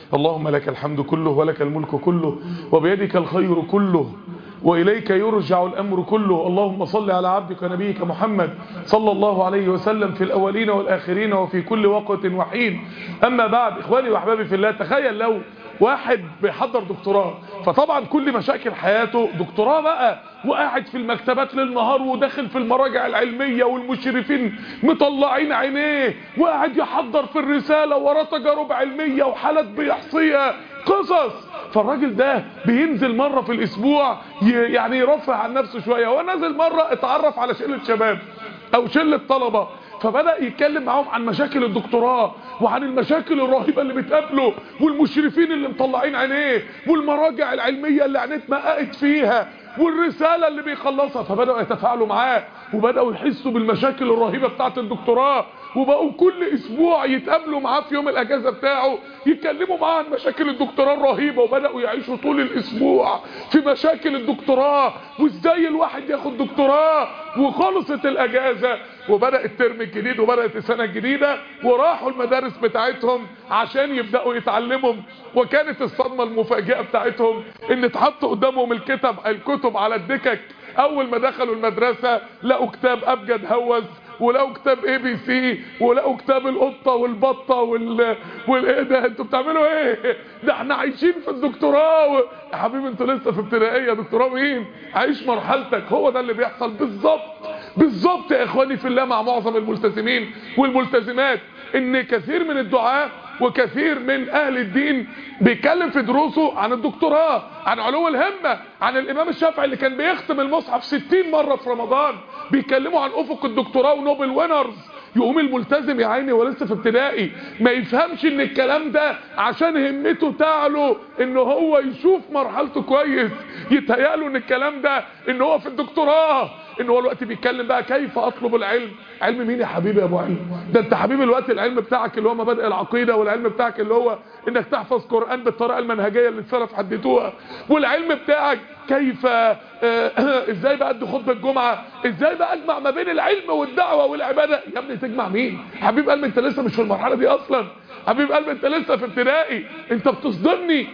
اللهم لك الحمد كله ولك الملك كله وبيدك الخير كله وإليك يرجع الأمر كله. اللهم صل على عبدك ونبيك محمد صلى الله عليه وسلم في الأولين والآخرين وفي كل وقت وحين. أما بعد، إخواني وأحبابي في الله، تخيل لو واحد بيحضر دكتوراه، فطبعا كل مشاكل حياته دكتوراه بقى، وقاعد في المكتبات للنهار وداخل في المراجع العلمية والمشرفين مطلعين عينيه، وقاعد يحضر في الرسالة وراه تجارب علمية وحالات بيحصيها قصص. فالراجل ده بينزل مرة في الاسبوع يعني يرفع عن نفسه شوية. هو نازل مرة اتعرف على شلة شباب او شلة طلبة، فبدأ يتكلم معاهم عن مشاكل الدكتوراه وعن المشاكل الرهيبة اللي بتقابله والمشرفين اللي مطلعين عينيه والمراجع العلمية اللي عينيه اتمققت فيها والرسالة اللي بيخلصها. فبدأوا يتفاعلوا معاه وبدأوا يحسوا بالمشاكل الرهيبة بتاعت الدكتوراه، وبقوا كل اسبوع يتقابلوا معاه في يوم الاجازة بتاعه يتكلموا معاه عن مشاكل الدكتوراه الرهيبة، وبدأوا يعيشوا طول الاسبوع في مشاكل الدكتوراه وازاي الواحد ياخد دكتوراه. وخلصت الاجازة وبدأ الترم الجديد وبدأت السنة الجديدة، وراحوا المدارس بتاعتهم عشان يبدأوا يتعلموا. وكانت الصدمة المفاجئة بتاعتهم ان اتحط قدامهم الكتب على الدكك. اول ما دخلوا المدرسة لقوا كتاب ابجد هوز، ولقوا كتاب اي بي سي، ولقوا كتاب القطة والبطة وايه ده؟ انتوا بتعملوا ايه؟ ده احنا عايشين في الدكتوراه يا حبيبي، انتوا لسه في ابتدائية. دكتوراه مين؟ عيش مرحلتك. هو ده اللي بيحصل بالظبط يا اخواني في الله مع معظم الملتزمين والملتزمات، ان كثير من الدعاة وكثير من اهل الدين بيتكلم في دروسه عن الدكتوراه، عن علو الهمة، عن الامام الشافعي اللي كان بيختم المصحف 60 مرة في رمضان، بيتكلموا عن افق الدكتوراه ونوبل وينرز. يقوم الملتزم يا عيني ولسه في ابتدائي ما يفهمش ان الكلام ده عشان همته تعلو ان هو يشوف مرحلته كويس، يتهيأله ان الكلام ده ان هو في الدكتوراه، ان هو الوقت بيتكلم بقى كيف اطلب العلم. علم مين يا حبيبي يا ابو علم؟ ده انت حبيبي الوقت العلم بتاعك اللي هو مبادئ العقيدة، والعلم بتاعك اللي هو انك تحفظ قرآن بالطريقة المنهجية اللي السلف حددوها، والعلم بتاعك كيف ازاي بقى ادي خطبة الجمعة، ازاي بقى اجمع ما بين العلم والدعوة والعبادة. يا ابني تجمع مين؟ حبيب قلبي انت لسه مش في المرحلة دي اصلا، حبيب قلبي انت لسه في ابتدائي، انت بتصدمني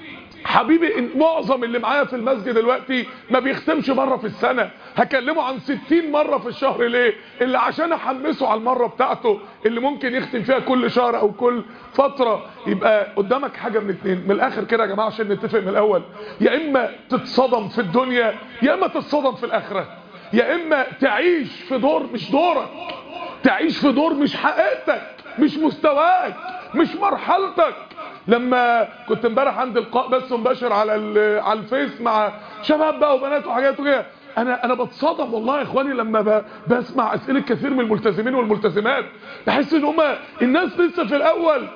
حبيبي. ان معظم اللي معايا في المسجد دلوقتي ما بيختمش مرة في السنة، هكلمه عن 60 مرة في الشهر ليه؟ اللي عشان احمسه على المرة بتاعته اللي ممكن يختم فيها كل شهر او كل فترة. يبقى قدامك حاجة من اتنين من الاخر كده يا جماعة عشان نتفق من الاول، يا اما تتصدم في الدنيا يا اما تتصدم في الاخرة، يا اما تعيش في دور مش دورك، تعيش في دور مش حقيقتك، مش مستواك، مش مرحلتك. لما كنت امبارح عند لقاء بث مباشر على الفيس مع شباب بقى وبنات وحاجات وكده، انا بتصدم والله يا اخواني لما بسمع اسئله كثير من الملتزمين والملتزمات، بحس ان هما الناس لسه في الاول،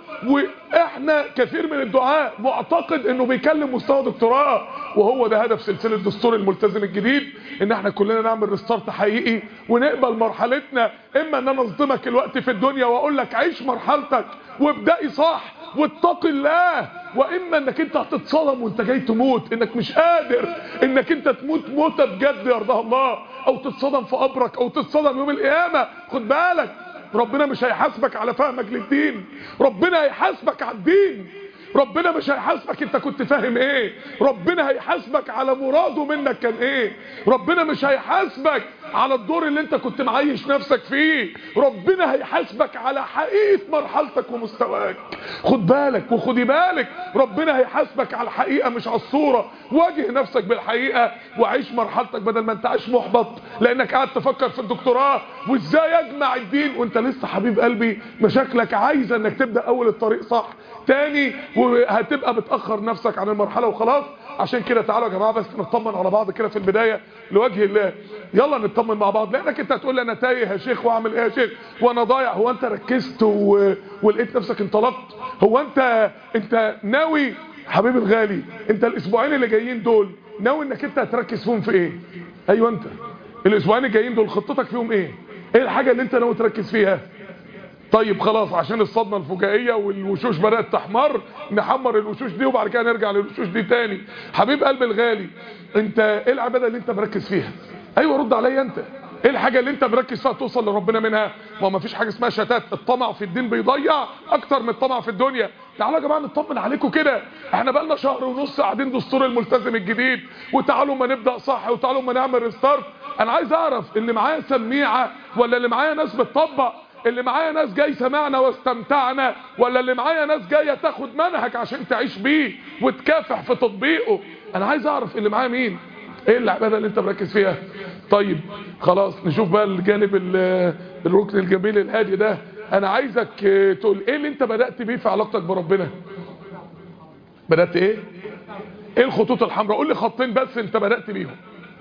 واحنا كثير من الدعاء معتقد انه بيكلم مستوى دكتوراه. وهو ده هدف سلسله دستور الملتزم الجديد، ان احنا كلنا نعمل ريستارت حقيقي ونقبل مرحلتنا. اما ان انا اصدمك الوقت في الدنيا واقول لك عيش مرحلتك وابدأي صح واتق الله، واما انك انت هتتصدم وانت جاي تموت، انك مش قادر انك انت تموت موتة بجد يرضاها الله، او تتصدم في قبرك، او تتصدم يوم القيامة. خد بالك ربنا مش هيحاسبك على فهمك للدين، ربنا هيحاسبك على الدين. ربنا مش هيحاسبك انت كنت فاهم ايه، ربنا هيحاسبك على مراده منك كان ايه. ربنا مش هيحاسبك على الدور اللي انت كنت معيش نفسك فيه، ربنا هيحاسبك على حقيقة مرحلتك ومستواك. خد بالك وخدي بالك، ربنا هيحاسبك على الحقيقة مش على الصورة. واجه نفسك بالحقيقة وعيش مرحلتك بدل ما انت عايش محبط لانك قاعد تفكر في الدكتوراه وازاي اجمع الدين وانت لسه حبيب قلبي مشاكلك عايزة انك تبدأ اول الطريق صح تاني، وهتبقى بتأخر نفسك عن المرحلة وخلاص. عشان كده تعالوا يا جماعة بس نطمن على بعض كده في البداية لوجه الله. يلا نطمن مع بعض، لانك انت هتقول لي انا تايه يا شيخ واعمل ايه يا شيخ وانا ضايع. هو انت ركزت ولقيت نفسك انطلقت؟ هو انت ناوي حبيبي الغالي، انت الاسبوعين اللي جايين دول ناوي انك انت هتركز فيهم في ايه؟ ايوه انت الاسبوعين الجايين دول خطتك فيهم ايه؟ ايه الحاجة اللي انت ناوي تركز فيها؟ طيب خلاص، عشان الصدمة الفجائية والوشوش بدأت تحمر نحمر الوشوش دي وبعد كده نرجع للوشوش دي تاني. حبيب قلبي الغالي، انت ايه العبادة اللي انت مركز فيها؟ ايوه رد عليا انت، ايه الحاجه اللي انت مركز فيها توصل لربنا منها؟ ما فيش حاجه اسمها شتات. الطمع في الدين بيضيع اكتر من الطمع في الدنيا. تعالوا يا جماعه نطمن عليكم كده، احنا بقالنا شهر ونص قاعدين دستور الملتزم الجديد، وتعالوا ما نبدا صح، وتعالوا ما نعمل ريستارت. انا عايز اعرف اللي معايا سميعه ولا اللي معايا ناس بتطبق؟ اللي معايا ناس جاي سمعنا واستمتعنا، ولا اللي معايا ناس جايه تاخد منهج عشان تعيش بيه وتكافح في تطبيقه؟ انا عايز اعرف اللي معايا مين، ايه العباده اللي انت مركز فيها. طيب خلاص نشوف بقى الجانب الركن الجميل الهادي ده. انا عايزك تقول ايه اللي انت بدات بيه في علاقتك بربنا. بدات ايه الخطوط الحمراء؟ قول لي خطين بس انت بدات بيهم.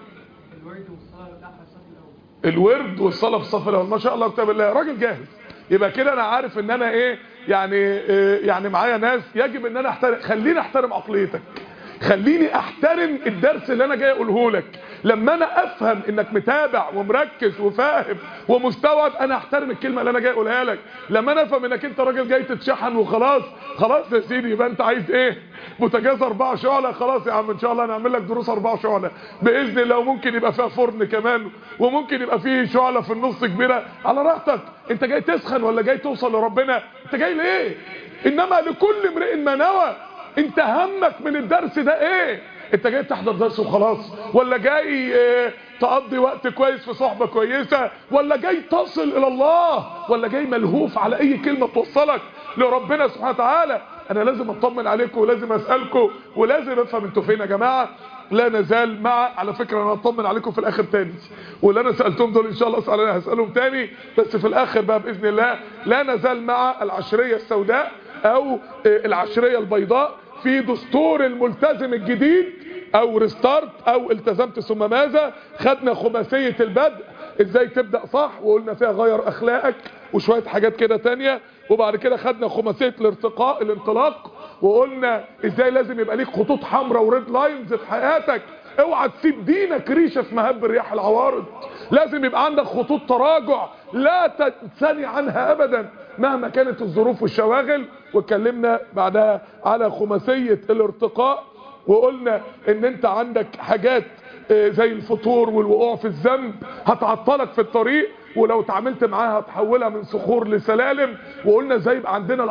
الورد والصلاه في الصف الاول. ما شاء الله كتاب الله، راجل جاهز. يبقى كده انا عارف ان انا ايه يعني معايا ناس يجب ان انا احترم. خليني احترم عقليتك، خليني احترم الدرس اللي انا جاي اقوله لك. لما انا افهم انك متابع ومركز وفاهم ومستوعب، انا احترم الكلمه اللي انا جاي اقولها لك. لما انا افهم انك انت راجل جاي تتشحن وخلاص، خلاص يا سيدي، يبقى انت عايز ايه؟ بوتاجاز 4 شعله. خلاص يا عم ان شاء الله هنعمل لك دروس 4 شعله باذن الله، وممكن يبقى فيها فرن كمان، وممكن يبقى فيه شعله في النص كبيره، على راحتك. انت جاي تسخن ولا جاي توصل لربنا؟ انت جاي ليه؟ انما لكل امرئ ما نوى. انت همك من الدرس ده ايه؟ انت جاي تحضر درس وخلاص، ولا جاي تقضي وقت كويس في صحبة كويسة، ولا جاي تصل الى الله، ولا جاي ملهوف على اي كلمة توصلك لربنا سبحانه وتعالى؟ انا لازم اطمن عليكم، ولازم اسألكم، ولازم افهم انتوا فين يا جماعة. لا نزال مع، على فكرة انا هطمن عليكم في الاخر تاني، واللي انا سألتهم دول ان شاء الله هسألهم تاني، بس في الاخر بقى باذن الله. لا نزال مع العشرية السوداء او العشرية البيضاء في دستور الملتزم الجديد، او ريستارت او التزمت ثم ماذا. خدنا خماسية البدء، ازاي تبدأ صح، وقلنا فيها غير اخلاقك وشوية حاجات كده تانية. وبعد كده خدنا خماسية الانطلاق، وقلنا ازاي لازم يبقى ليك خطوط حمراء وريد لاينز في حياتك. اوعى تسيب دينك ريشة في مهب رياح العوارض. لازم يبقى عندك خطوط تراجع لا تنثني عنها ابدا مهما كانت الظروف والشواغل. واتكلمنا بعدها على خماسية الارتقاء، وقلنا ان انت عندك حاجات زي الفتور والوقوع في الذنب هتعطلك في الطريق، ولو تعاملت معاها هتحولها من صخور لسلالم. وقلنا ازاي يبقى عندنا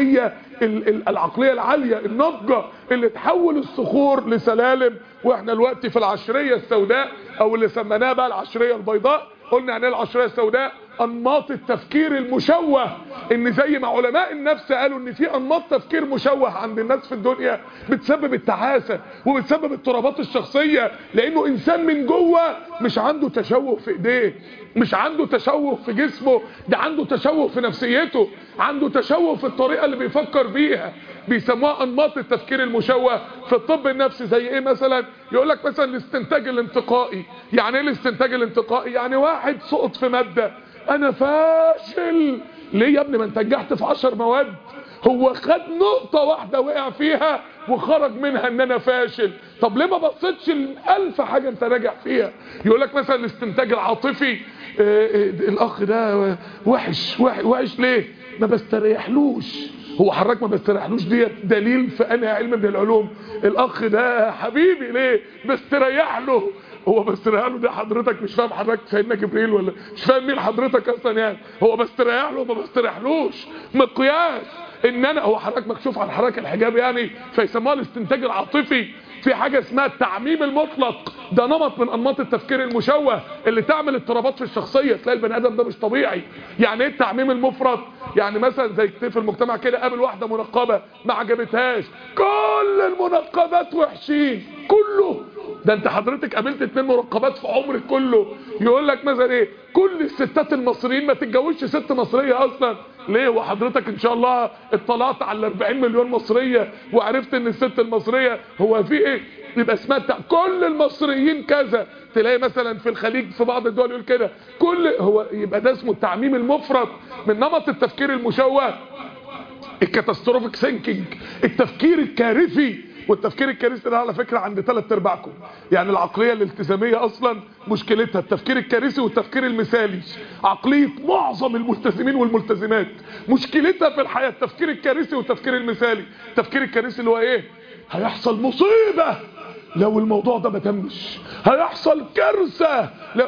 العقلية العالية الناضجة اللي تحول الصخور لسلالم. واحنا الوقت في العشرية السوداء، او اللي سميناها بقى العشرية البيضاء. قلنا يعني ايه العشرية السوداء؟ انماط التفكير المشوه. ان زي ما علماء النفس قالوا ان في انماط تفكير مشوه عند الناس في الدنيا بتسبب التعاسه وبتسبب اضطرابات الشخصيه، لانه انسان من جوه مش عنده تشوه في ايديه، مش عنده تشوه في جسمه، ده عنده تشوه في نفسيته، عنده تشوه في الطريقه اللي بيفكر بيها. بيسموها انماط التفكير المشوه. في الطب النفسي زي ايه مثلا؟ يقول لك مثلا الاستنتاج الانتقائي. يعني ايه الاستنتاج الانتقائي؟ يعني واحد سقط في ماده، انا فاشل. ليه يا ابني؟ ما انت نجحت في 10 مواد. هو خد نقطة واحدة وقع فيها وخرج منها ان انا فاشل. طب ليه ما بصيتش ل1000 حاجة انت ناجح فيها؟ يقول لك مثلا الاستنتاج العاطفي. الاخ ده وحش ليه؟ ما بستريحلوش. هو حضرتك ما بستريحلوش دي دليل في انهي علم من العلوم؟ الاخ ده حبيبي ليه؟ بستريح له. هو بستريح له ده حضرتك مش فاهم حضرتك سيدنا جبريل ولا مش فاهم مين حضرتك اصلا يعني؟ هو بستريح له وما بستريحلوش مقياس ان انا، هو حضرتك مكشوف عن حضرتك الحجاب يعني؟ فيسموها الاستنتاج العاطفي. في حاجه اسمها التعميم المطلق، ده نمط من انماط التفكير المشوه اللي تعمل اضطرابات في الشخصيه، تلاقي البني ادم ده مش طبيعي. يعني ايه التعميم المفرط؟ يعني مثلا زي كتير في المجتمع كده، قابل واحده منقبه ما عجبتهاش، كل المنقبات وحشين، كله. ده انت حضرتك قابلت 2 منقبات في عمرك كله. يقول لك مثلا ايه؟ كل الستات المصريين ما تتجوزش ست مصريه اصلا. ليه؟ وحضرتك ان شاء الله اطلعت على 40 مليون مصريه وعرفت ان الست المصريه هو في ايه؟ يبقى اسمها كل المصريين كذا. تلاقي مثلا في الخليج في بعض الدول يقول كده هو يبقى ده اسمه التعميم المفرط من نمط التفكير المشوه. الكاتاستروفيك ثينكينج، التفكير الكارثي. والتفكير الكارثي ده على فكرة عند 3/4. يعني العقلية الالتزامية اصلا مشكلتها التفكير الكارثي والتفكير المثالي. عقلية معظم الملتزمين والملتزمات مشكلتها في الحياة التفكير الكارثي والتفكير المثالي. التفكير الكارثي اللي هو ايه؟ هيحصل مصيبة لو الموضوع ده ما تمش هيحصل كارثة.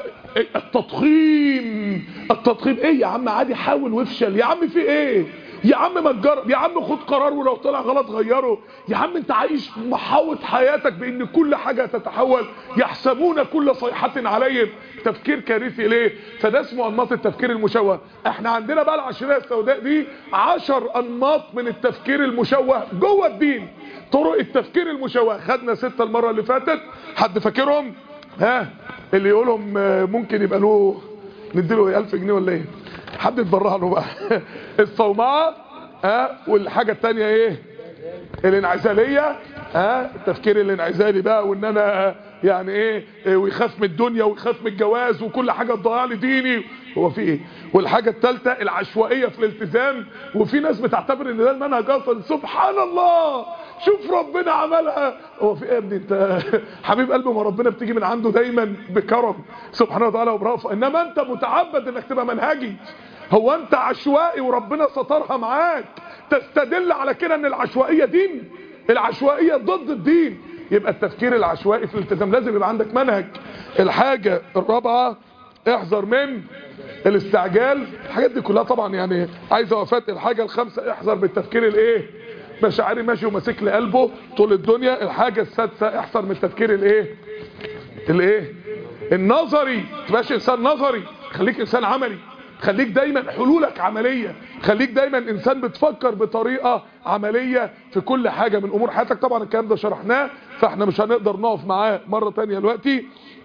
التضخيم ايه يا عم؟ عادي، حاول وافشل يا عم، في ايه يا عم؟ ما تجرب يا عم، خد قرار ولو طلع غلط غيره يا عم. انت عايش محاوط حياتك بان كل حاجة تتحول، يحسبون كل صيحة عليهم. تفكير كارثي ليه؟ فده اسمه انماط التفكير المشوه. احنا عندنا بقى العشرية السوداء دي 10 انماط من التفكير المشوه جوه الدين. طرق التفكير المشوه خدنا 6 المرة اللي فاتت، حد فاكرهم؟ ها اللي يقولهم ممكن يبقى له نديله 1000 جنيه ولا ايه؟ حد يتبرع له بقى. الصومعة، والحاجة التانية ايه؟ الانعزالية، التفكير الانعزالي بقى، وان انا يعني ايه، ويخاف من الدنيا ويخاف من الجواز وكل حاجة تضيع لي ديني، هو في ايه؟ والحاجة الثالثة العشوائية في الالتزام، وفي ناس بتعتبر ان ده المنهج اصلا. سبحان الله، شوف ربنا عملها. هو في ايه يا ابني انت؟ حبيب قلبي، ما ربنا بتيجي من عنده دايما بكرم سبحانه وتعالى وبرافه، انما انت متعبد انك تبقى منهجي. هو انت عشوائي وربنا سترها معاك؟ تستدل على كده ان العشوائية دين؟ العشوائية ضد الدين. يبقى التفكير العشوائي في الالتزام لازم يبقى عندك منهج. الحاجة الرابعة احذر من الاستعجال. الحاجات دي كلها طبعا يعني عايزة وفات. الحاجة الخامسة احذر بالتفكير الايه؟ مشاعري ماشي وماسك لي قلبه طول الدنيا. الحاجة السادسة احذر من التفكير الايه؟ النظري. تبقاش انسان نظري، خليك انسان عملي. خليك دايما حلولك عملية، خليك دايما انسان بتفكر بطريقة عملية في كل حاجة من امور حياتك. طبعا الكلام ده شرحناه فاحنا مش هنقدر نقف معاه مرة تانية دلوقتي،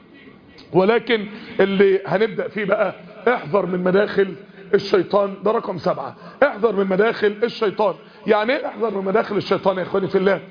ولكن اللي هنبدأ فيه بقى احذر من مداخل الشيطان. ده رقم 7، احذر من مداخل الشيطان. يعني ايه احذر من مداخل الشيطان يا اخواني في الله؟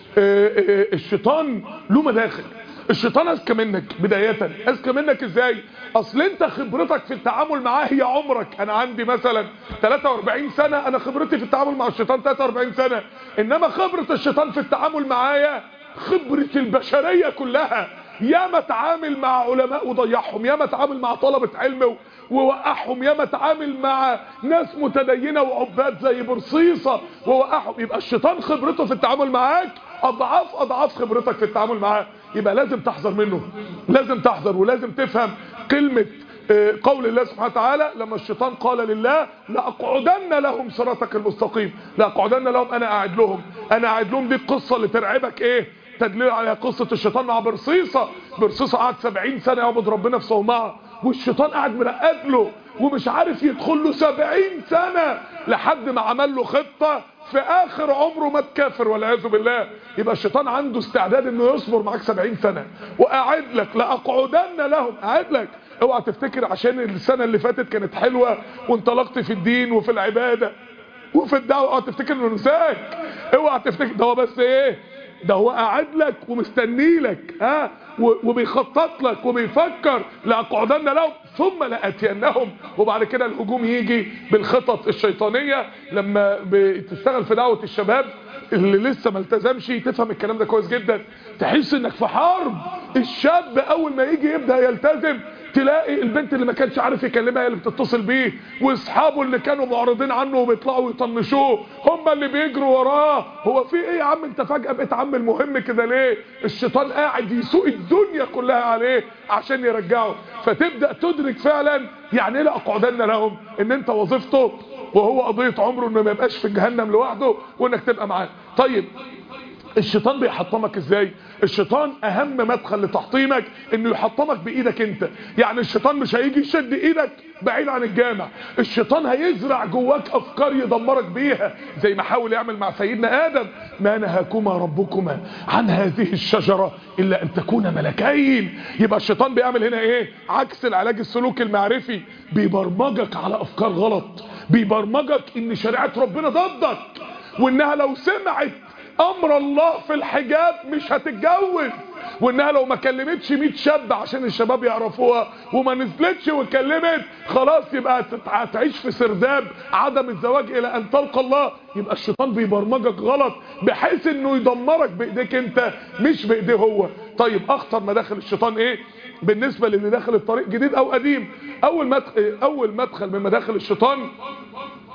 الشيطان له مداخل. الشيطان اذكى منك بداية. اذكى منك ازاي؟ اصل انت خبرتك في التعامل معاه هي عمرك. انا عندي مثلا 43 سنة، انا خبرتي في التعامل مع الشيطان 43 سنة، انما خبرة الشيطان في التعامل معايا خبرة البشرية كلها. ياما اتعامل مع علماء وضيعهم، ياما اتعامل مع طلبة علم ووقعهم، ياما اتعامل مع ناس متدينة وعباد زي برصيصة ووقعهم. يبقى الشيطان خبرته في التعامل معاك اضعاف خبرتك في التعامل معاه. يبقى لازم تحذر منه، لازم تحذر، ولازم تفهم كلمة قول الله سبحانه وتعالى لما الشيطان قال لله لأقعدن لهم صراطك المستقيم. لأقعدن لهم، انا قاعد لهم. دي القصة اللي ترعبك ايه؟ تدليل على قصة الشيطان مع برصيصة. برصيصة قعد 70 سنة يعبد ربنا في صومعة، والشيطان قاعد مرقد له ومش عارف يدخل له 70 سنة لحد ما عمل له خطة في اخر عمره مات كافر والعياذ بالله. يبقى الشيطان عنده استعداد انه يصبر معاك 70 سنة وقاعد لك. لأقعدن لهم، قاعد لك. اوعى تفتكر عشان السنة اللي فاتت كانت حلوة وانطلقت في الدين وفي العبادة وفي الدعوة، اوعى تفتكر انه نساك. اوعى تفتكر ده هو بس ايه، ده هو قاعد لك ومستني لك، وبيخطط لك وبيفكر. لأقعدن لهم ثم لأتينهم. وبعد كده الهجوم يجي بالخطط الشيطانية. لما بتشتغل في دعوة الشباب اللي لسه ما التزمش تفهم الكلام ده كويس جدا. تحس انك في حرب. الشاب اول ما يجي يبدأ يلتزم تلاقي البنت اللي ما كانش عارف يكلمها هي اللي بتتصل بيه، واصحابه اللي كانوا معرضين عنه وبيطلعوا يطنشوه هم اللي بيجروا وراه. هو في ايه يا عم؟ انت فجأة بقيت عم المهم كده ليه؟ الشيطان قاعد يسوق الدنيا كلها عليه عشان يرجعه. فتبدأ تدرك فعلا يعني ايه لأقعدن لهم، ان انت وظيفته وهو قضية عمره انه ما يبقاش في جهنم لوحده وانك تبقى معاه. طيب الشيطان بيحطمك ازاي؟ الشيطان اهم مدخل لتحطيمك انه يحطمك بايدك انت. يعني الشيطان مش هيجي يشد ايدك بعيد عن الجامع، الشيطان هيزرع جواك افكار يدمرك بيها، زي ما حاول يعمل مع سيدنا ادم. ما نهاكما ربكما عن هذه الشجرة الا ان تكونا ملكين. يبقى الشيطان بيعمل هنا ايه؟ عكس العلاج السلوكي المعرفي، بيبرمجك على افكار غلط، بيبرمجك ان شريعة ربنا ضدك، وانها لو سمعت امر الله في الحجاب مش هتتجوز، وانها لو ما كلمتش 100 شاب عشان الشباب يعرفوها وما نزلتش وكلمت خلاص يبقى هتعيش في سرداب عدم الزواج الى ان تلقى الله. يبقى الشيطان بيبرمجك غلط بحيث انه يدمرك بايديك انت مش بايديه هو. طيب اخطر مداخل الشيطان ايه بالنسبة للي داخل الطريق جديد او قديم؟ اول مدخل من مداخل الشيطان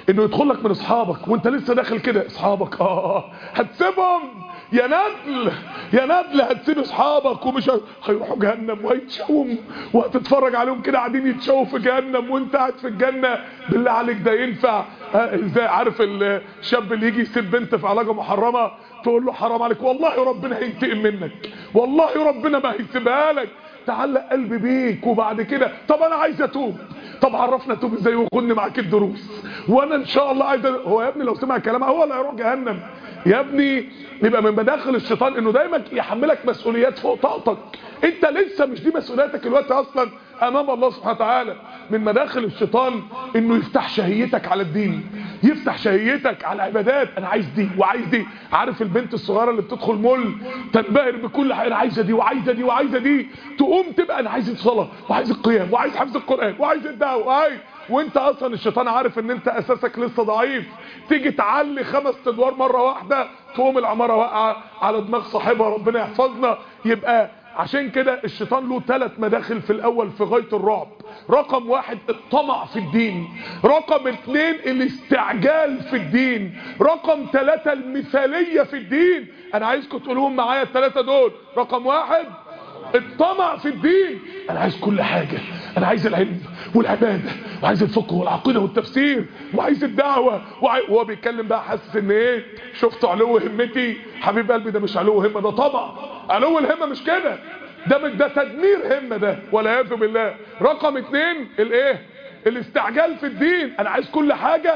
انه يدخل لك من اصحابك وانت لسه داخل كده. اصحابك هتسيبهم يا ندل، يا ندل هتسيب اصحابك ومش هيروحوا جهنم وهيتشووا وهتتفرج عليهم كده قاعدين يتشووا في جهنم وانت قاعد في الجنه. بالله عليك ده ينفع؟ ازاي؟ عارف الشاب اللي يجي يسيب بنت في علاقه محرمه تقول له حرام عليك والله ربنا هينتقم منك، والله ربنا ما هيسيبها لك، تعلق قلبي بيك. وبعد كده طب انا عايز اتوب، طب عرفنا اتوب ازاي وخدني معاك الدروس وانا ان شاء الله عايز. هو يا ابني لو سمع كلامها هو اللي هيروح جهنم يا ابني. يبقى من مداخل الشيطان انه دايما يحملك مسؤوليات فوق طاقتك، انت لسه مش دي مسؤولياتك الوقت اصلا امام الله سبحانه وتعالى. من مداخل الشيطان انه يفتح شهيتك على الدين، يفتح شهيتك على العبادات. انا عايز دي وعايز دي. عارف البنت الصغيره اللي بتدخل مول تنبهر بكل حاجه، انا عايزه دي وعايزه دي وعايزه دي، تقوم تبقى انا عايز الصلاه وعايز القيام وعايز حفظ القران وعايز الدعوه وعايز، وانت اصلا الشيطان عارف ان انت اساسك لسه ضعيف. تيجي تعلي 5 ادوار مره واحده تقوم العماره واقعه على دماغ صاحبها، ربنا يحفظنا. يبقى عشان كده الشيطان له 3 مداخل في الاول في غايه الرعب. رقم 1 الطمع في الدين، رقم 2 الاستعجال في الدين، رقم 3 المثاليه في الدين. انا عايزكم تقولوهم معايا ال3 دول. رقم 1 الطمع في الدين، انا عايز كل حاجه، انا عايز العلم والعباده وعايز الفقه والعقيده والتفسير وعايز الدعوه وهو بيتكلم بقى حاسس ان ايه؟ شفتوا علو همتي؟ حبيب قلبي ده مش علو همه، ده طمع. علو الهمه مش كده، ده تدمير همه ده والعياذ بالله. رقم 2 الايه؟ الاستعجال في الدين، انا عايز كل حاجة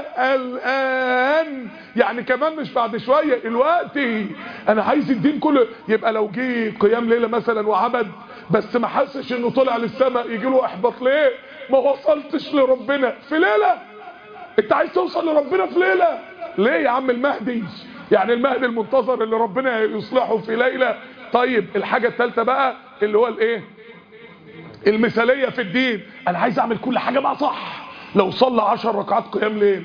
الان، يعني كمان مش بعد شوية، دلوقتي انا عايز الدين كله. يبقى لو جه قيام ليلة مثلا وعبد بس ما حسش انه طلع للسماء، يجي له احباط. ليه؟ ما وصلتش لربنا في ليلة. انت عايز توصل لربنا في ليلة ليه يا عم المهدي؟ يعني المهدي المنتظر اللي ربنا يصلحه في ليلة. طيب الحاجة الثالثة بقى اللي هو الايه؟ المثالية في الدين، انا عايز اعمل كل حاجة بقى صح. لو صلى 10 ركعات قيام ليل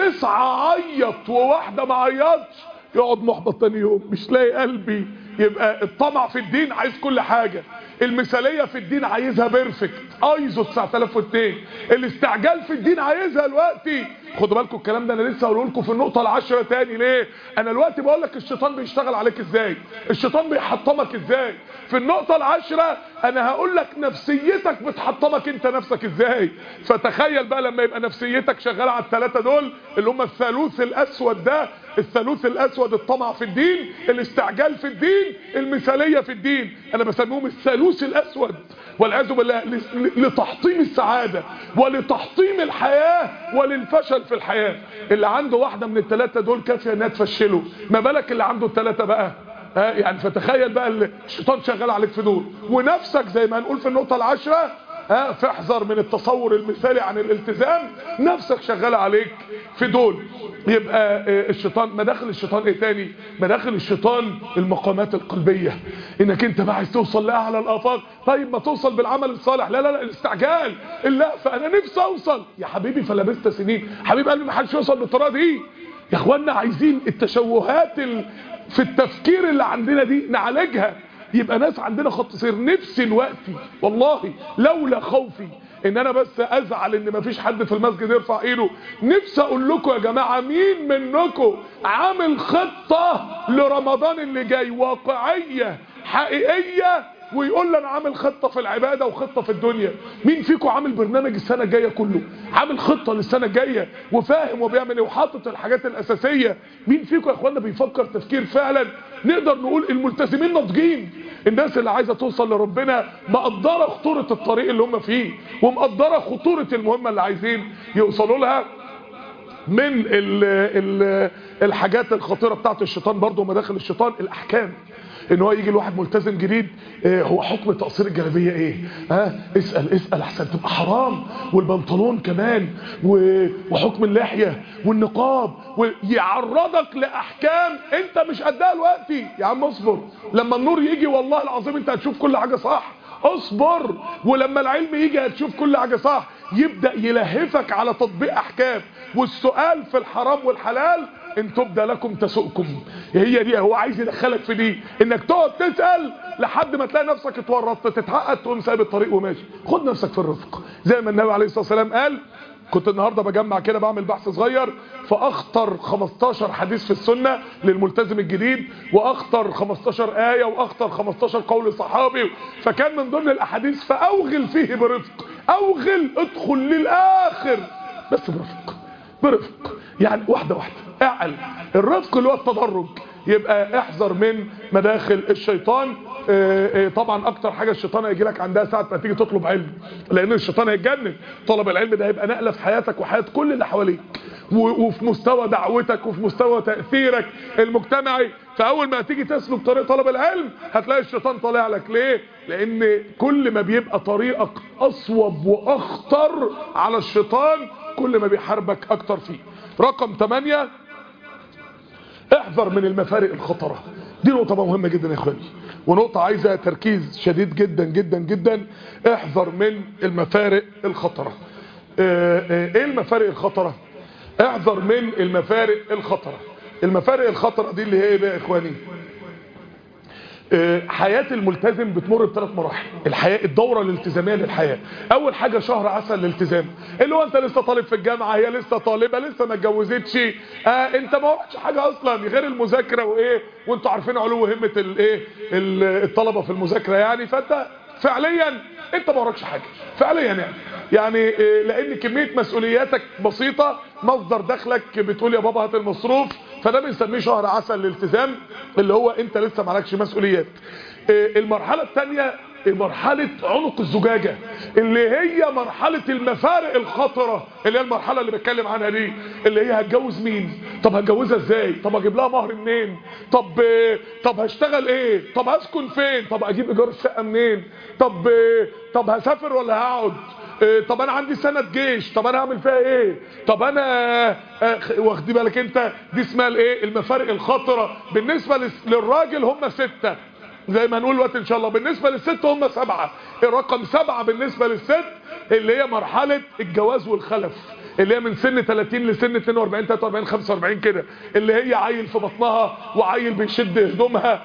9 عيط وواحدة ما عيطش يقعد محبط تاني يوم، مش لاقي قلبي. يبقى الطمع في الدين عايز كل حاجة، المثالية في الدين عايزها بيرفكت ايزو 9002، الاستعجال في الدين عايزها دلوقتي. خدوا بالكم الكلام ده انا لسه هقوله لكم في النقطة العاشرة تاني. ليه؟ انا دلوقتي بقول لك الشيطان بيشتغل عليك ازاي، الشيطان بيحطمك ازاي. في النقطة العاشرة انا هقول لك نفسيتك بتحطمك انت نفسك ازاي. فتخيل بقى لما يبقى نفسيتك شغالة على الثلاثة دول اللي هم الثالوث الاسود ده، الثالوث الاسود: الطمع في الدين، الاستعجال في الدين، المثالية في الدين. انا بسميهم الثالوث الاسود والعياذ بالله، لتحطيم السعادة ولتحطيم الحياة وللفشل في الحياة. اللي عنده واحدة من الثلاثة دول كافية انها تفشله، ما بالك اللي عنده الثلاثة بقى؟ يعني فتخيل بقى الشيطان شغال عليك في دول، ونفسك زي ما هنقول في النقطة العاشرة فاحذر من التصور المثالي عن الالتزام، نفسك شغال عليك في دول. يبقى الشيطان، مداخل الشيطان ايه تاني؟ مداخل الشيطان المقامات القلبية، انك انت بقى عايز توصل لاعلى الافاق. طيب ما توصل بالعمل الصالح. لا لا لا، الاستعجال، لا فانا نفسي اوصل يا حبيبي فلبست سنين. حبيب قلبي ما حدش يوصل بالطريقه دي يا اخوانا. عايزين التشوهات في التفكير اللي عندنا دي نعالجها، يبقى ناس عندنا خط سير. نفسي دلوقتي والله لولا خوفي ان انا بس ازعل ان مفيش حد في المسجد يرفع ايده، نفسي اقول لكم يا جماعه مين منكم عامل خطه لرمضان اللي جاي واقعيه حقيقيه ويقول لي انا عامل خطه في العباده وخطه في الدنيا؟ مين فيكم عامل برنامج السنه الجايه كله، عامل خطه للسنه الجايه وفاهم وبيعمل ايه وحاطط الحاجات الاساسيه؟ مين فيكم يا اخوانا بيفكر تفكير فعلا نقدر نقول الملتزمين ناضجين؟ الناس اللي عايزه توصل لربنا مقدره خطوره الطريق اللي هم فيه ومقدره خطوره المهمه اللي عايزين يوصلوا لها. من الحاجات الخطيره بتاعت الشيطان برضو مداخل الشيطان الاحكام، ان هو يجي لواحد ملتزم جديد، هو حكم تقصير الجلابيه ايه؟ اسال احسن تبقى حرام، والبنطلون كمان، وحكم اللحيه والنقاب، ويعرضك لاحكام انت مش قدها دلوقتي. يا عم اصبر، لما النور يجي والله العظيم انت هتشوف كل حاجه صح. اصبر، ولما العلم يجي هتشوف كل حاجه صح. يبدا يلهفك على تطبيق احكام، والسؤال في الحرام والحلال ان تبدى لكم تسؤكم. هي دي هو عايز يدخلك في دي، انك تقعد تسال لحد ما تلاقي نفسك اتورطت تتعقد تقوم سايب الطريق وماشي. خد نفسك في الرفق زي ما النبي عليه الصلاه والسلام قال: كنت النهارده بجمع كده بعمل بحث صغير فاخطر 15 حديث في السنه للملتزم الجديد، واخطر 15 ايه، واخطر 15 قول صحابي. فكان من ضمن الاحاديث فاوغل فيه برفق. اوغل، ادخل للاخر بس برفق، يعني واحده واحده، اعقل. الرفق اللي هو التدرج. يبقى احذر من مداخل الشيطان. طبعا اكتر حاجه الشيطان هيجي لك عندها ساعه ما تيجي تطلب علم، لان الشيطان هيتجنن. طلب العلم ده هيبقى نقله في حياتك وحياه كل اللي حواليك، وفي مستوى دعوتك وفي مستوى تاثيرك المجتمعي. فاول ما تيجي تسلك طريق طلب العلم هتلاقي الشيطان طالع لك. ليه؟ لان كل ما بيبقى طريقك اصوب واخطر على الشيطان كل ما بيحاربك اكتر فيه. رقم 8، احذر من المفارق الخطرة. دي نقطة مهمة جدا يا اخواني، ونقطة عايزة تركيز شديد جدا جدا جدا. احذر من المفارق الخطرة. ايه المفارق الخطرة؟ احذر من المفارق الخطرة. المفارق الخطرة دي اللي هي ايه بقى يا اخواني؟ حياة الملتزم بتمر بثلاث مراحل. الحياة، الدورة الالتزامية للحياة. اول حاجة شهر عسل الالتزام، اللي هو انت لسه طالب في الجامعة، هي لسه طالبة، لسه ما اتجوزتش، انت ما وقتش حاجة اصلا غير المذاكرة وايه، وانتوا عارفين علو همة الايه الطلبة في المذاكرة يعني. فانت فعليا انت ما وراكش حاجة فعليا يعني لان كمية مسؤولياتك بسيطة، مصدر دخلك بتقول يا بابا هات المصروف. فده بنسميه شهر عسل الالتزام، اللي هو انت لسه معلكش مسؤوليات. المرحلة الثانية مرحلة عنق الزجاجة، اللي هي مرحلة المفارق الخطرة، اللي هي المرحلة اللي بتكلم عنها دي، اللي هي هتجوز مين؟ طب هتجوزها ازاي؟ طب اجيب لها مهر منين؟ طب هشتغل ايه؟ طب هسكن فين؟ طب اجيب ايجار الشقة منين؟ طب هسافر ولا هقعد؟ طب انا عندي سنة جيش، طب انا هعمل فيها ايه؟ طب انا واخدي بالك انت؟ دي اسمها الايه؟ المفارق الخطرة. بالنسبة للراجل هم 6 زي ما هنقول دلوقتي ان شاء الله، بالنسبة للست هم 7. الرقم 7 بالنسبة للست اللي هي مرحلة الجواز والخلف، اللي هي من سن 30 لسن 42 43 45 كده، اللي هي عيل في بطنها وعيل بيشد هدومها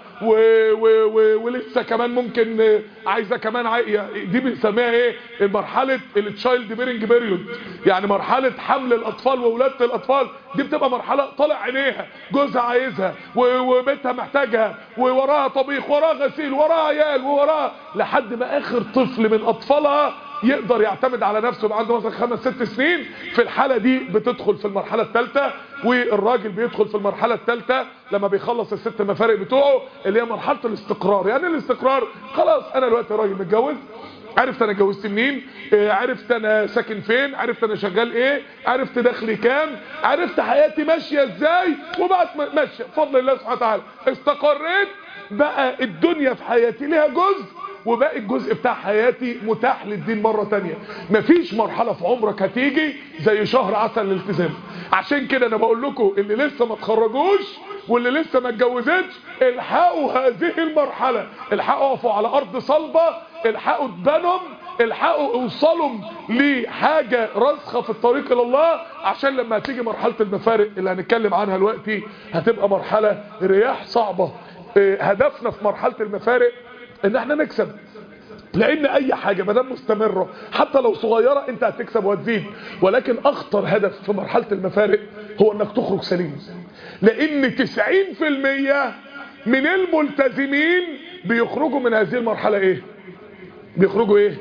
ولسه كمان ممكن عايزه كمان دي بنسميها ايه؟ مرحله التشايلد بيرنج بيريود، يعني مرحله حمل الاطفال وولاده الاطفال. دي بتبقى مرحله طالع عينيها، جوزها عايزها وبيتها محتاجها، ووراها طبيخ، وراها غسيل، وراها عيال، وراها لحد ما اخر طفل من اطفالها يقدر يعتمد على نفسه يبقى عنده مثلا 5 6 سنين. في الحالة دي بتدخل في المرحلة الثالثة، والراجل بيدخل في المرحلة الثالثة لما بيخلص ال6 مفارق بتوعه، اللي هي مرحلة الاستقرار. يعني الاستقرار خلاص، انا دلوقتي راجل متجوز، عرفت انا اتجوزت منين، عرفت انا ساكن فين، عرفت انا شغال ايه، عرفت دخلي كام، عرفت حياتي ماشية ازاي، وبقت ماشية بفضل الله سبحانه وتعالى. استقريت، بقى الدنيا في حياتي ليها جزء، وباقي الجزء بتاع حياتي متاح للدين مرة تانية. مفيش مرحلة في عمرك هتيجي زي شهر عسل الالتزام. عشان كده انا بقول لكم اللي لسه ما اتخرجوش واللي لسه ما اتجوزتش، الحقوا هذه المرحلة، الحقوا اقفوا على ارض صلبة، الحقوا تبانهم، الحقوا اوصلوا لحاجة راسخة في الطريق الى الله، عشان لما هتيجي مرحلة المفارق اللي هنتكلم عنها دلوقتي هتبقى مرحلة رياح صعبة. هدفنا في مرحلة المفارق ان احنا نكسب، لان اي حاجة مادام مستمرة حتى لو صغيرة انت هتكسب وهتزيد. ولكن اخطر هدف في مرحلة المفارق هو انك تخرج سليم، لان 90% من الملتزمين بيخرجوا من هذه المرحلة ايه؟ بيخرجوا ايه؟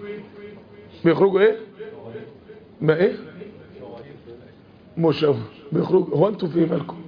ما ايه؟ مش بيخرجوا. هو انتوا في مالكم؟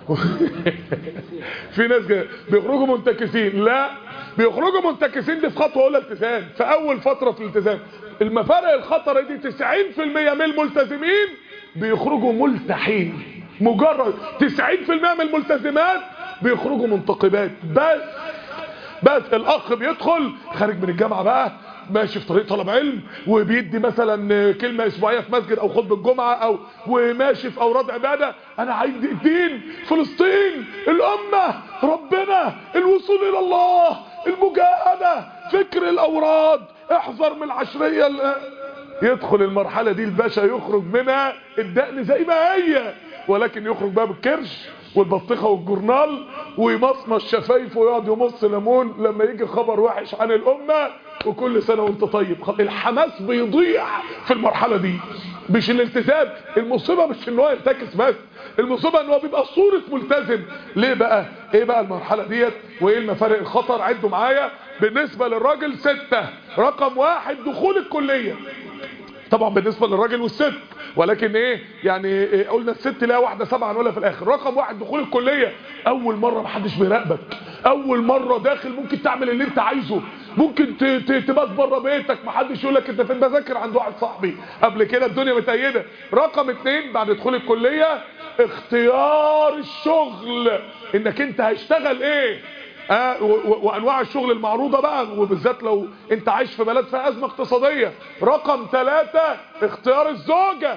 في ناس بيخرجوا منتكسين. لا، بيخرجوا منتكسين دي في خطوه اولى التزام، في اول فتره في الالتزام. المفارق الخطره دي 90% من الملتزمين بيخرجوا ملتحين. مجرد 90% من الملتزمات بيخرجوا منتقبات. بس الاخ بيدخل خارج من الجامعه بقى ماشي في طريق طلب علم، وبيدي مثلا كلمة اسبوعية في مسجد او خطبة الجمعة، او وماشي في اوراد عبادة. انا عايز الدين، فلسطين، الامة، ربنا، الوصول الى الله، المجاهدة، فكر الاوراد، احذر من العشرية. يدخل المرحلة دي الباشا يخرج منها الدقن زي ما هي، ولكن يخرج بقى بالكرش والبطيخة والجورنال ويمصمص شفايفه ويقعد يمص ليمون لما يجي خبر وحش عن الامة، وكل سنة وانت طيب. الحماس بيضيع في المرحلة دي. مش الالتزام، المصيبه مش ان هو ينتكس بس، المصيبه ان هو بيبقى صوره ملتزم. ليه بقى؟ ايه بقى المرحله ديت وايه المفارق الخطر؟ عدوا معايا. بالنسبه للراجل 6. رقم 1 دخول الكليه، طبعا بالنسبه للراجل والست، ولكن ايه يعني إيه، قلنا الست لها واحده 7 هنقولها في الاخر. رقم 1 دخول الكليه، اول مره محدش بيراقبك، اول مره داخل ممكن تعمل اللي انت عايزه، ممكن تبات بره بيتك، محدش يقول لك انت فين، بذاكر عند واحد صاحبي قبل كده، الدنيا متأيده. رقم 2 بعد دخول الكليه اختيار الشغل، انك انت هشتغل ايه، وانواع الشغل المعروضه بقى، وبالذات لو انت عايش في بلد فيها ازمه اقتصاديه. رقم 3 اختيار الزوجه،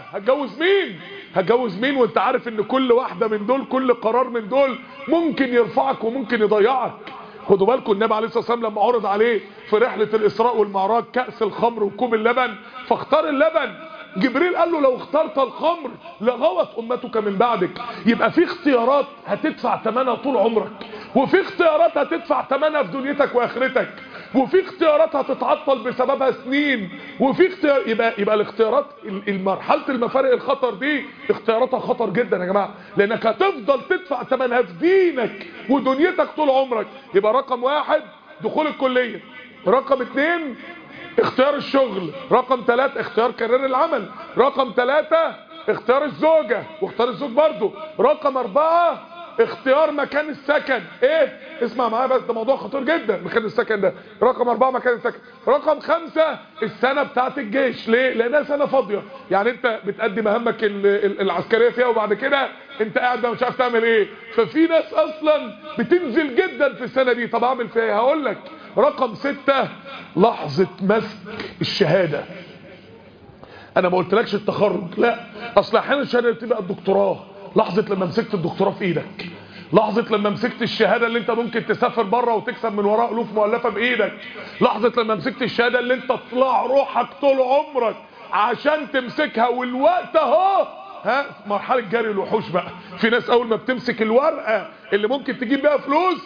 هتجوز مين وانت عارف ان كل واحده من دول، كل قرار من دول ممكن يرفعك وممكن يضيعك. خدوا بالكم النبي عليه الصلاه والسلام لما عرض عليه في رحله الاسراء والمعراج كأس الخمر وكوب اللبن فاختار اللبن، جبريل قال له لو اخترت الخمر لغوت امتك من بعدك. يبقى في اختيارات هتدفع ثمنها طول عمرك، وفي اختيارات هتدفع ثمنها في دنيتك واخرتك، وفي اختيارات هتتعطل بسببها سنين، وفي اختيار يبقى الاختيارات المرحله المفارق الخطر دي اختياراتها خطر جدا يا جماعه، لانك هتفضل تدفع ثمنها في دينك ودنيتك طول عمرك. يبقى رقم 1 دخول الكليه، رقم 2 اختيار الشغل، رقم 3 اختيار كارير العمل، رقم 3 اختيار الزوجة واختيار الزوج برضو، رقم 4 اختيار مكان السكن. ايه اسمع معايا بس، ده موضوع خطير جدا مكان السكن ده. رقم 4 مكان السكن. رقم 5 السنة بتاعت الجيش. ليه؟ لانها سنة فاضية، يعني انت بتأدي مهمك العسكرية فيها وبعد كده انت قاعد مش عارف تعمل ايه. ففي ناس اصلا بتنزل جدا في السنة دي. طب اعمل فيها ايه؟ هقول لك. رقم 6 لحظة مسك الشهادة. انا ما قلتلكش التخرج، لا، اصل احيانا الشهادة بتبقى الدكتوراه. لحظة لما مسكت الدكتوراه في ايدك، لحظة لما مسكت الشهادة اللي انت ممكن تسافر بره وتكسب من وراء الوف مؤلفة بايدك، لحظة لما مسكت الشهادة اللي انت تطلع روحك طول عمرك عشان تمسكها. والوقت اهو مرحلة جري الوحوش بقى. في ناس اول ما بتمسك الورقة اللي ممكن تجيب بيها فلوس